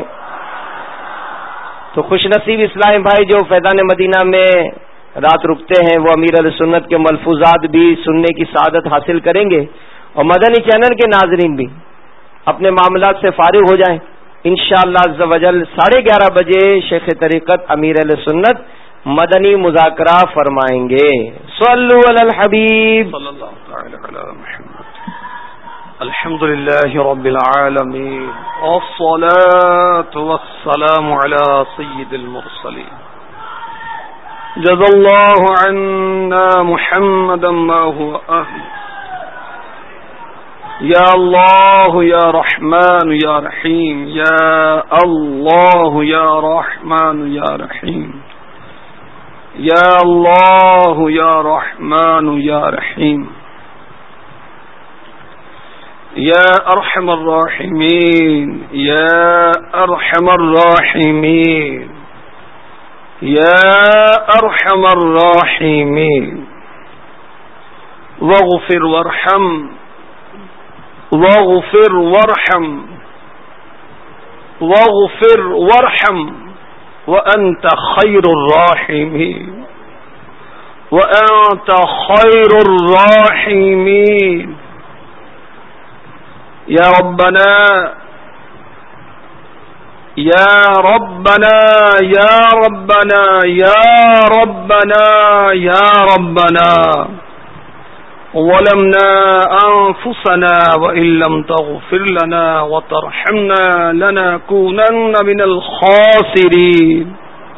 تو خوش نصیب اسلامی بھائی جو فیضان مدینہ میں رات رکتے ہیں وہ امیر علیہ سنت کے ملفوظات بھی سننے کی سعادت حاصل کریں گے، اور مدنی چینل کے ناظرین بھی اپنے معاملات سے فارغ ہو جائیں. انشاءاللہ عز و جل ساڑھے گیارہ بجے شیخ طریقت امیر علیہ سنت مدنی مذاکرہ فرمائیں گے. صلو علی الحبیب
صلی اللہ علیہ محمد. الحمد للہ رب العالمین والصلاة والسلام علی سید المرسلین. جزا اللہ عنا محمدا ما هو اہل. یا اللہ یا رحمان یا رحیم، یا اللہ یا رحمان یا رحیم، یا اللہ یا رحمان یا رحیم، یا ارحم الراحمین، یا ارحم الراحمین، یا ارحم الراحمین. واغفر وارحم واغفر وارحم واغفر وارحم وأنت خير الراحمين وأنت خير الراحمين. يا ربنا يا ربنا يا ربنا يا ربنا يا ربنا ظلمنا أنفسنا وإن لم تغفر لنا وترحمنا لنكونن من الخاسرين.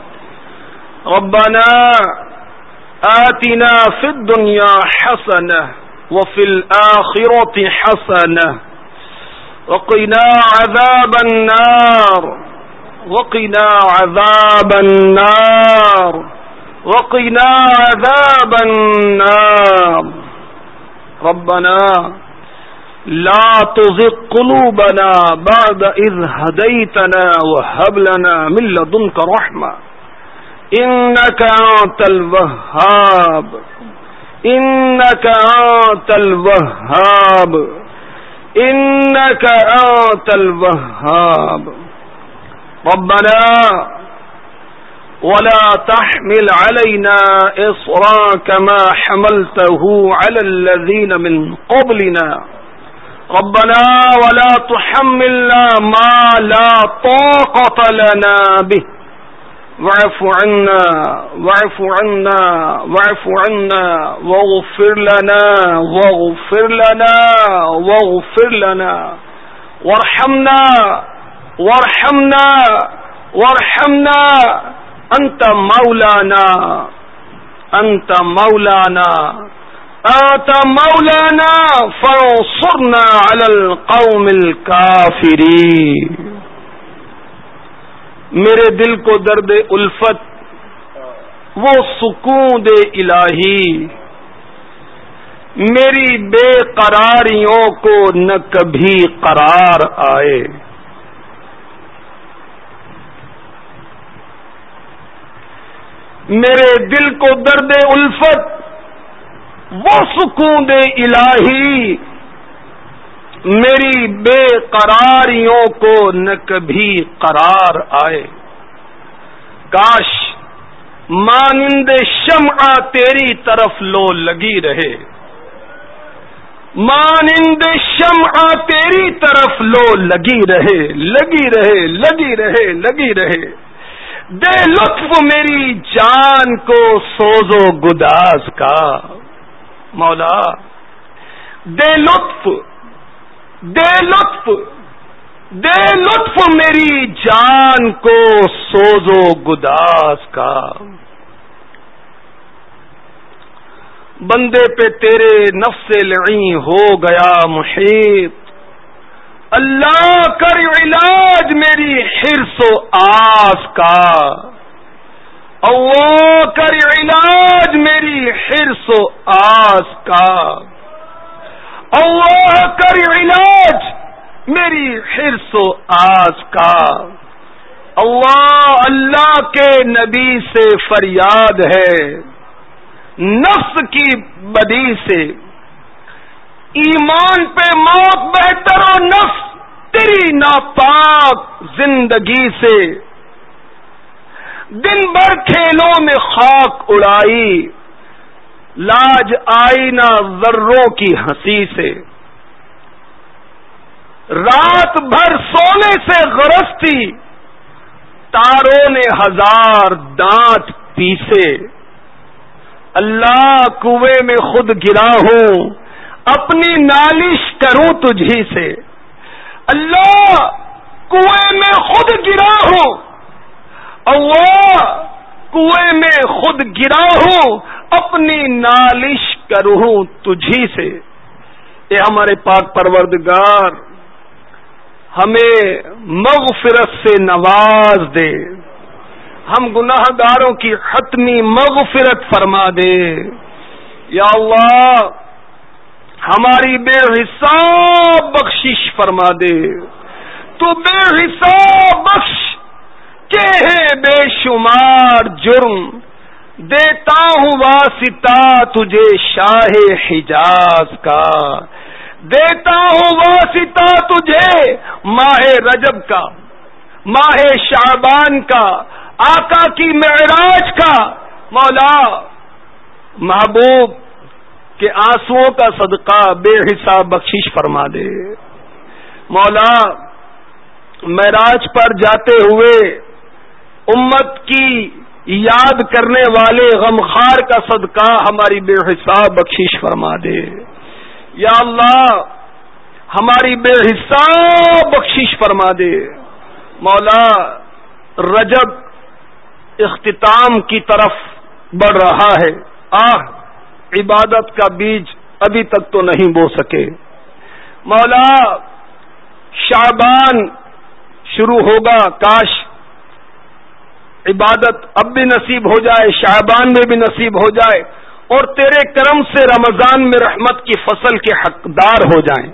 ربنا آتنا في الدنيا حسنة وفي الآخرة حسنة وقنا عذاب النار وقنا عذاب النار وقنا عذاب النار. ربنا لا تزغ قلوبنا بعد إذ هديتنا وهب لنا من لدنك رحمة إنك أنت الوهاب إنك أنت الوهاب إنك أنت الوهاب. ربنا ولا تحمل علينا إصرا كما حملته على الذين من قبلنا ربنا ولا تحملنا ما لا طاقة لنا به واعف عنا واعف عنا واعف عنا واغفر لنا واغفر لنا واغفر لنا وارحمنا وارحمنا وارحمنا انت مولانا انت مولانا انت مولانا فانصرنا على القوم الكافرين. میرے دل کو درد الفت وہ سکون دے الہی، میری بے قراریوں کو نہ کبھی قرار آئے. میرے دل کو درد الفت وہ سکون دے الہی، میری بے قراریوں کو نہ کبھی قرار آئے. کاش مانند شمع تیری طرف لو لگی رہے، مانند شمع تیری طرف لو لگی رہے لگی رہے لگی رہے لگی رہے. دے لطف میری جان کو سوز و گداز کا مولا، دے لطف دے لطف دے لطف میری جان کو سوز و گداز کا. بندے پہ تیرے نفس لعین ہو گیا محیط، اللہ کر علاج میری حرص و آس کا. اللہ کر علاج میری حرص و آس کا. اللہ کر علاج میری حرص و آس کا. اللہ اللہ کے نبی سے فریاد ہے نفس کی بدی سے. ایمان پہ موت بہتر و نفس تیری ناپاک زندگی سے. دن بھر کھیلوں میں خاک اڑائی، لاج آئی نہ ذروں کی ہنسی سے. رات بھر سونے سے غرض تھی، تاروں نے ہزار دانت پیسے. اللہ کنویں میں خود گرا ہوں، اپنی نالش کروں تجھی سے. اللہ کنویں میں خود گرا ہوں، اللہ کنویں میں خود گرا ہوں، اپنی نالش کروں تجھی سے. اے ہمارے پاک پروردگار، ہمیں مغفرت سے نواز دے، ہم گناہ گاروں کی حتمی مغفرت فرما دے. یا اللہ ہماری بے حساب بخشش فرما دے. تو بے حساب بخش کے ہے بے شمار جرم، دیتا ہوں واسطہ تجھے شاہ حجاز کا. دیتا ہوں واسطہ تجھے ماہ رجب کا، ماہ شعبان کا، آقا کی معراج کا. مولا محبوب کے آنسوؤں کا صدقہ بے حساب بخشش فرما دے. مولا معراج پر جاتے ہوئے امت کی یاد کرنے والے غمخار کا صدقہ ہماری بے حساب بخشش فرما دے. یا اللہ ہماری بے حساب بخشش فرما دے. مولا رجب اختتام کی طرف بڑھ رہا ہے، آہ عبادت کا بیج ابھی تک تو نہیں بو سکے. مولا شعبان شروع ہوگا، کاش عبادت اب بھی نصیب ہو جائے، شعبان میں بھی نصیب ہو جائے، اور تیرے کرم سے رمضان میں رحمت کی فصل کے حقدار ہو جائیں.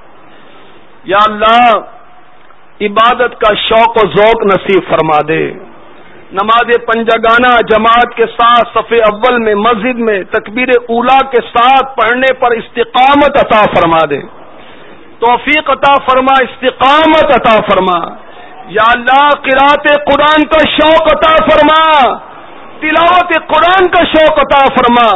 یا اللہ عبادت کا شوق و ذوق نصیب فرما دے. نماز پنجگانہ جماعت کے ساتھ صف اول میں مسجد میں تکبیر اولا کے ساتھ پڑھنے پر استقامت عطا فرما دے. توفیق عطا فرما، استقامت عطا فرما. یا اللہ قرات قرآن کا شوق عطا فرما، تلاوت قرآن کا شوق عطا فرما.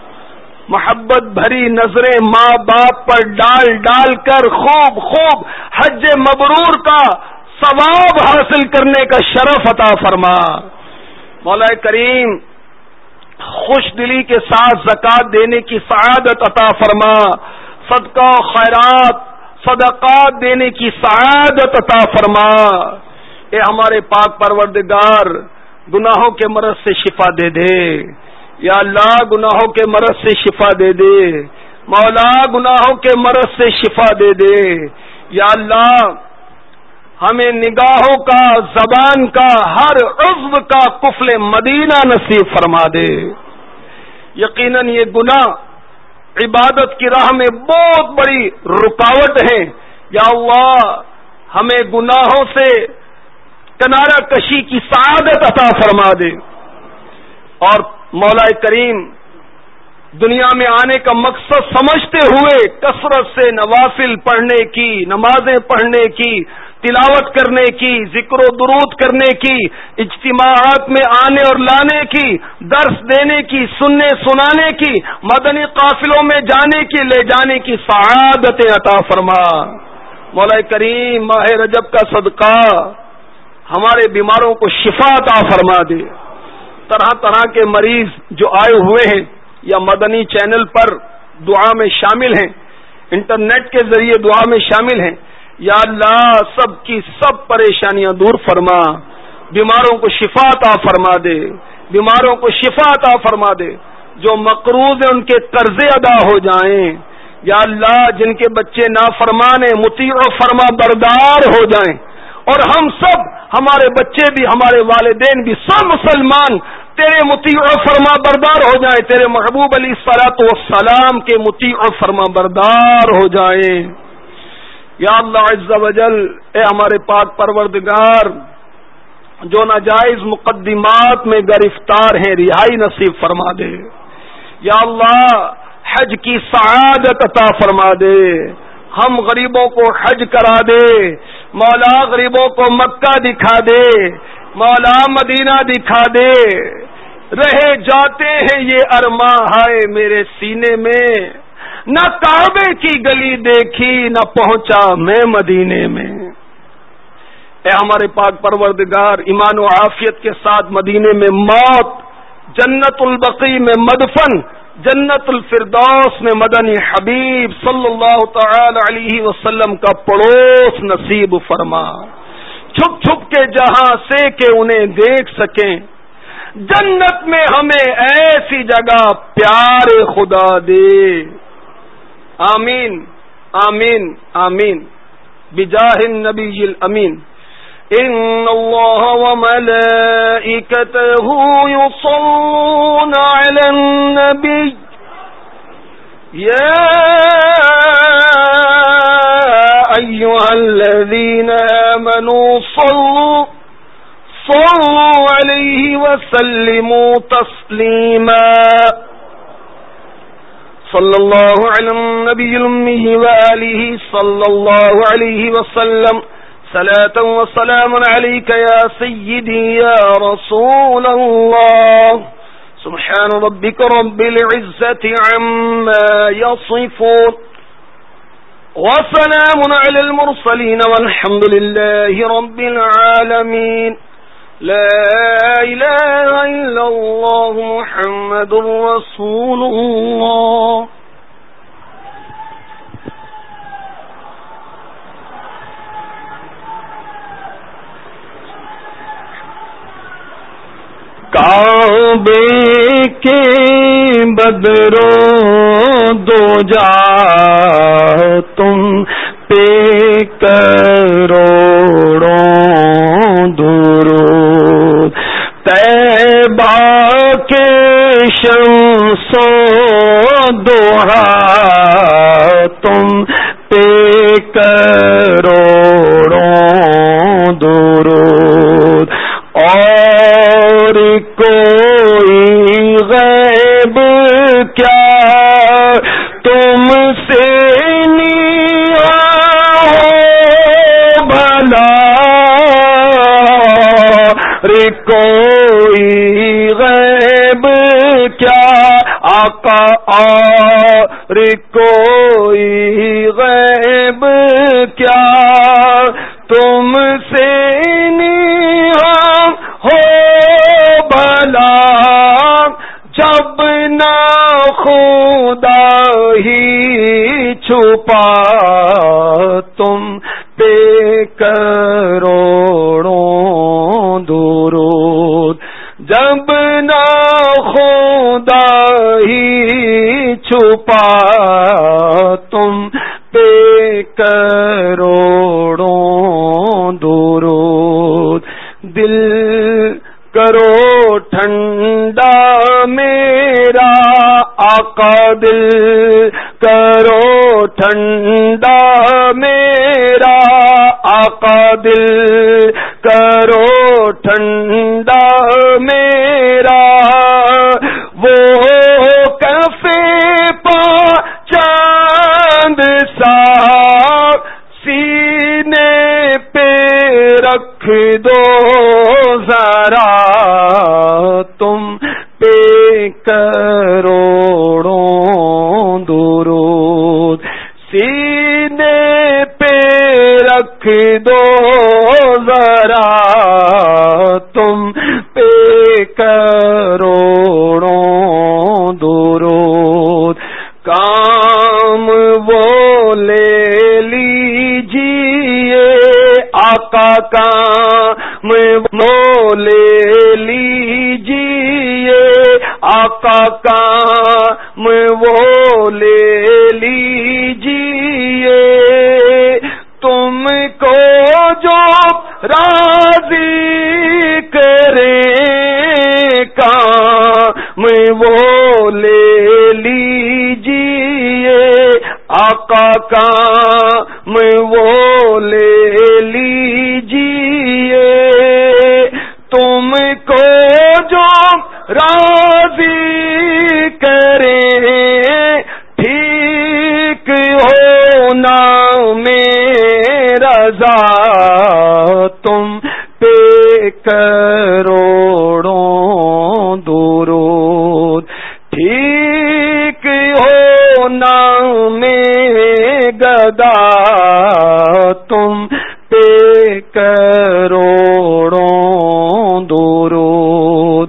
محبت بھری نظریں ماں باپ پر ڈال ڈال کر خوب خوب حج مبرور کا ثواب حاصل کرنے کا شرف عطا فرما. مولا کریم خوش دلی کے ساتھ زکوٰۃ دینے کی سعادت عطا فرما، صدقہ و خیرات صدقات دینے کی سعادت عطا فرما. اے ہمارے پاک پروردگار گناہوں کے مرض سے شفا دے دے. یا اللہ گناہوں کے مرض سے شفا دے دے. مولا گناہوں کے مرض سے شفا دے دے. یا اللہ ہمیں نگاہوں کا، زبان کا، ہر عضو کا قفل مدینہ نصیب فرما دے. یقیناً یہ گناہ عبادت کی راہ میں بہت بڑی رکاوٹ ہے. یا اللہ ہمیں گناہوں سے کنارہ کشی کی سعادت عطا فرما دے. اور مولا کریم دنیا میں آنے کا مقصد سمجھتے ہوئے کثرت سے نوافل پڑھنے کی، نمازیں پڑھنے کی، تلاوت کرنے کی، ذکر و درود کرنے کی، اجتماعات میں آنے اور لانے کی، درس دینے کی، سننے سنانے کی، مدنی قافلوں میں جانے کی، لے جانے کی سعادتیں عطا فرما. مولا کریم ماہ رجب کا صدقہ ہمارے بیماروں کو شفا عطا فرما دے. طرح طرح کے مریض جو آئے ہوئے ہیں یا مدنی چینل پر دعا میں شامل ہیں، انٹرنیٹ کے ذریعے دعا میں شامل ہیں، یا اللہ سب کی سب پریشانیاں دور فرما. بیماروں کو شفا عطا فرما دے، بیماروں کو شفا عطا فرما دے. جو مقروض ہیں ان کے قرضے ادا ہو جائیں. یا اللہ جن کے بچے نافرمان ہیں مطیع و فرما بردار ہو جائیں. اور ہم سب، ہمارے بچے بھی، ہمارے والدین بھی، سب مسلمان تیرے مطیع و فرما بردار ہو جائیں، تیرے محبوب علیہ الصلوۃ والسلام کے مطیع و فرما بردار ہو جائیں. یا اللہ عز و جل اے ہمارے پاک پروردگار جو ناجائز مقدمات میں گرفتار ہیں رہائی نصیب فرما دے. یا اللہ حج کی سعادت عطا فرما دے. ہم غریبوں کو حج کرا دے. مولا غریبوں کو مکہ دکھا دے. مولا مدینہ دکھا دے. رہے جاتے ہیں یہ ارماں ہائے میرے سینے میں، نہ کعبے کی گلی دیکھی نہ پہنچا میں مدینے میں. اے ہمارے پاک پروردگار ایمان و عافیت کے ساتھ مدینے میں موت، جنت البقیع میں مدفن، جنت الفردوس میں مدنی حبیب صلی اللہ تعالی علیہ وسلم کا پڑوس نصیب فرما. چھپ چھپ کے جہاں سے کہ انہیں دیکھ سکیں، جنت میں ہمیں ایسی جگہ پیارے خدا دے. آمین آمین آمین بجاہ النبی الامین. ان اللہ وملائکتہ یصلون علی النبی یا ایھا الذین آمنوا صلوا صلوا علیہ وسلموا تسلیما. صلی اللہ علی النبی الامی وآلہ صلی اللہ علیہ وسلم. صلاة وسلام عليك يا سيدي يا رسول الله. سبحان ربك رب العزة عما يصفون وسلام على المرسلين والحمد لله رب العالمين. لا إله إلا الله محمد رسول الله.
کعبے کے بدرو دو جا تم پہ کروڑوں درود، طیبہ کے شمس و ضحا تم پہ کروڑوں درود. اور کوئی غیب کیا تم سے نہیں
کوئی غیب کیا آقا اور کوئی غیب کیا تم سے نیام ہو بھلا جب نہ خدا ہی چھپا تم پہ کروڑوں درود جب نہ خدا ہی چھپا تم پہ کروڑوں درود دل کرو ٹھنڈا میرا آقا دل کرو ٹھنڈا میرا آقا دل کرو ٹھنڈا میرا وہ کفے پا چاند سا سینے پہ رکھ دو ذرا تم پہ کروڑوں درود سینے پہ رکھ دو ذرا تم پہ کروڑوں درود کام وہ لے لیجیے آقا کام وہ لے لیجیے آقا کام وہ لے لیجیے تم کو جو راضی کرے کام وہ لے لیجیے آقا کام وہ لے لیجیے تم کو جو راضی کرے ٹھیک ہونا میرا رضا تم پہ کروڑوں درود ٹھیک ہونا میں گدا تم پہ کروڑوں درود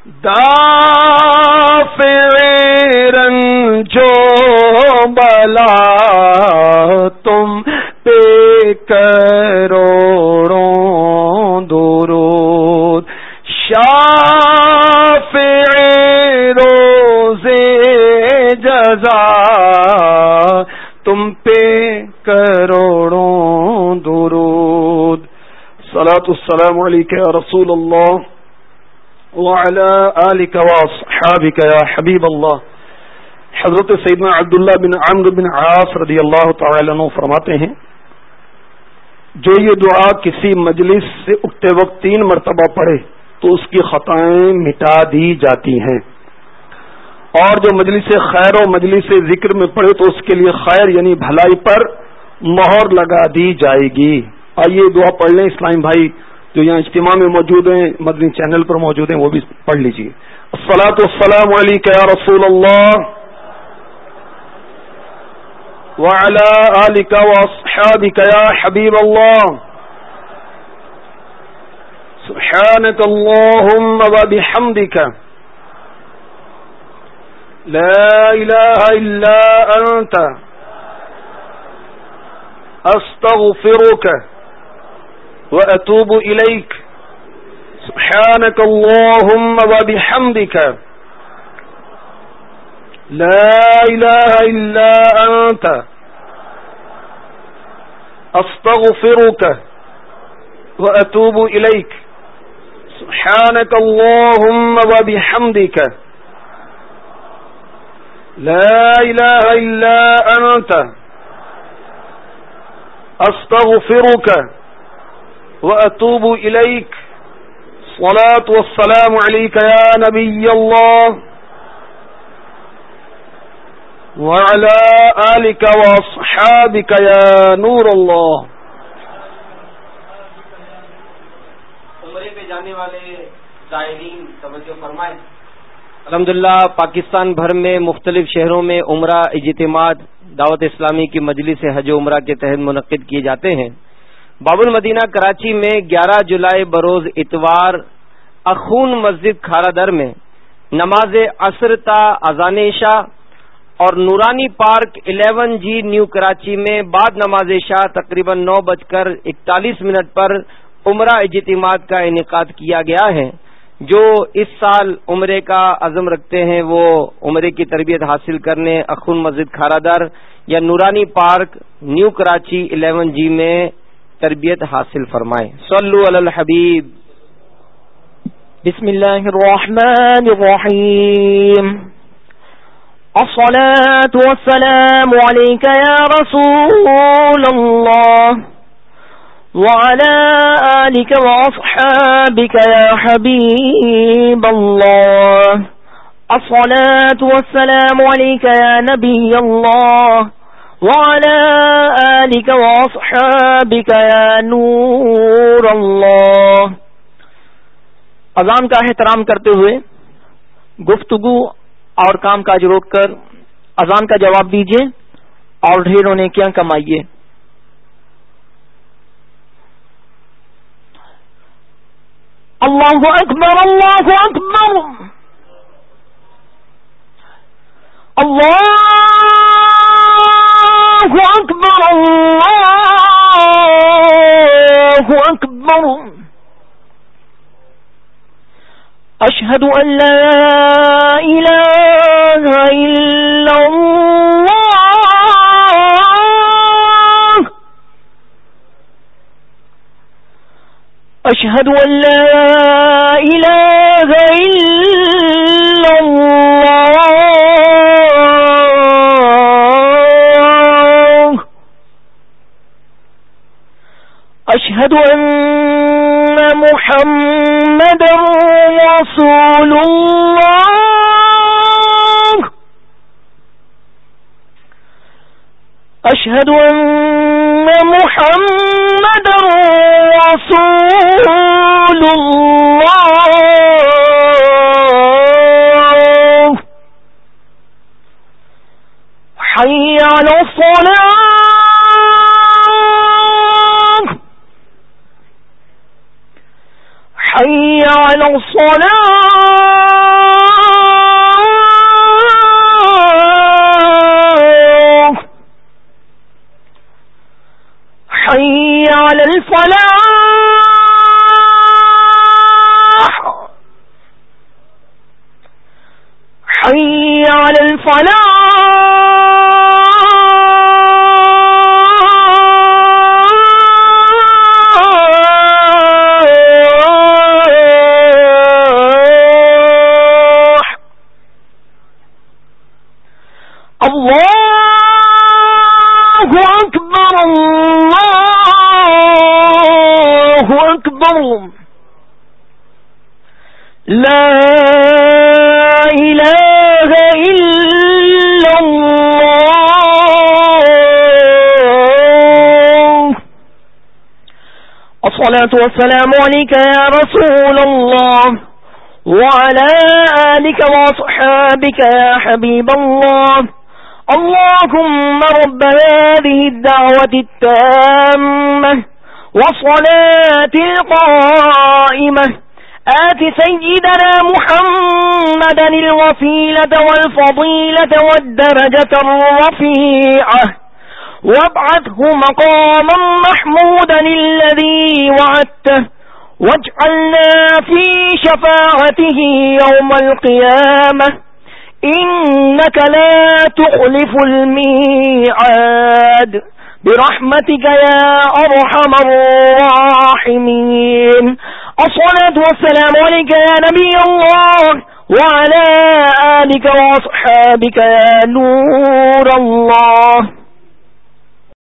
دافع رنجو بلا تم پہ کروڑوں درود شافع روزے جزا تم پہ کروڑوں درود صلاۃ السلام علیک یا رسول اللہ وعلی آلک واصحابک یا حبیب اللہ. حضرت سیدنا عبداللہ بن عمرو بن عاص رضی اللہ تعالی عنہ فرماتے ہیں جو یہ دعا کسی مجلس سے اٹھتے وقت تین مرتبہ پڑھے تو اس کی خطائیں مٹا دی جاتی ہیں، اور جو مجلس خیر و مجلس ذکر میں پڑھے تو اس کے لیے خیر یعنی بھلائی پر مہر لگا دی جائے گی. آئیے دعا پڑھ لیں. اسلام بھائی جو یہاں اجتماع میں موجود ہیں، مدنی چینل پر موجود ہیں، وہ بھی پڑھ لیجیے. الصلاۃ والسلام علیک یا رسول اللہ وعلی آلک واصحابک یا حبیب اللہ. سبحانک اللہم وبحمدک لا الہ الا انت استغفرک واتوب الیک. سبحانک اللہم وبحمدک لا الہ الا انت استغفرک واتوب الیک. سبحانک اللہم وبحمدک لا الہ الا انت استغفرک واتوب الیک. الصلاۃ والسلام علیک یا نبی اللہ وعلی آلک واصحابک یا نور اللہ.
عمرے پہ جانے دیکھنے والے زائرین توجہ فرمائیں۔ الحمدللہ پاکستان بھر میں مختلف شہروں میں عمرہ اجتماعات دعوت اسلامی کی مجلس حج و عمرہ کے تحت منعقد کیے جاتے ہیں۔ باب المدینہ کراچی میں گیارہ جولائی بروز اتوار اخون مسجد کھارا در میں نماز عصر تا اذان عشاء اور Noorani park eleven G new Karachi میں بعد نماز عشاء تقریباً نو بج کر اکتالیس منٹ پر عمرہ اجتماعات کا انعقاد کیا گیا ہے۔ جو اس سال عمرے کا عزم رکھتے ہیں وہ عمرے کی تربیت حاصل کرنے اخون مسجد کھارا در یا Noorani park new Karachi eleven G میں تربیت حاصل فرمائیں۔ صلو علی الحبیب۔
بسم اللہ الرحمن الرحیم۔ الصلاة والسلام علیک یا رسول اللہ وعلى آلك وأصحابك يا حبيب الله الصلاة والسلام عليك يا نبي الله وعلى آلك وأصحابك يا نور الله۔ اذان کا احترام کرتے ہوئے گفتگو اور کام کاج روک کر اذان کا جواب دیجیے اور ڈھیروں نے کیا کمائیے۔ اللہ اکبر اللہ اکبر اللہ اکبر اللہ اکبر اشہد ان لا الہ الا اللہ اشہد ان لا الہ الا اللہ اشہد ان محمد رسول اللہ اشہد ان محمد رسول اللہ حی علی الصلاۃ حی علی الصلاۃ حی علی الفلاح حی علی الفلاح اللہ اکبر اللہ اکبر لا الہ الا اللہ الصلاة والسلام علیک یا رسول اللہ وعلى آلك وصحابك يا حبيب الله اللهم رب هذه الدعوة التامة والصلاة القائمة آت سيدنا محمدا الوسيلة والفضيلة والدرجة الرفيعة وابعثه مقاما محمودا الذي وعدته واجعلنا في شفاعته يوم القيامة إنك لا تخلف الميعاد برحمتك يا أرحم الراحمين الصلاة والسلام عليك يا نبي الله وعلى آلك وأصحابك يا نور الله۔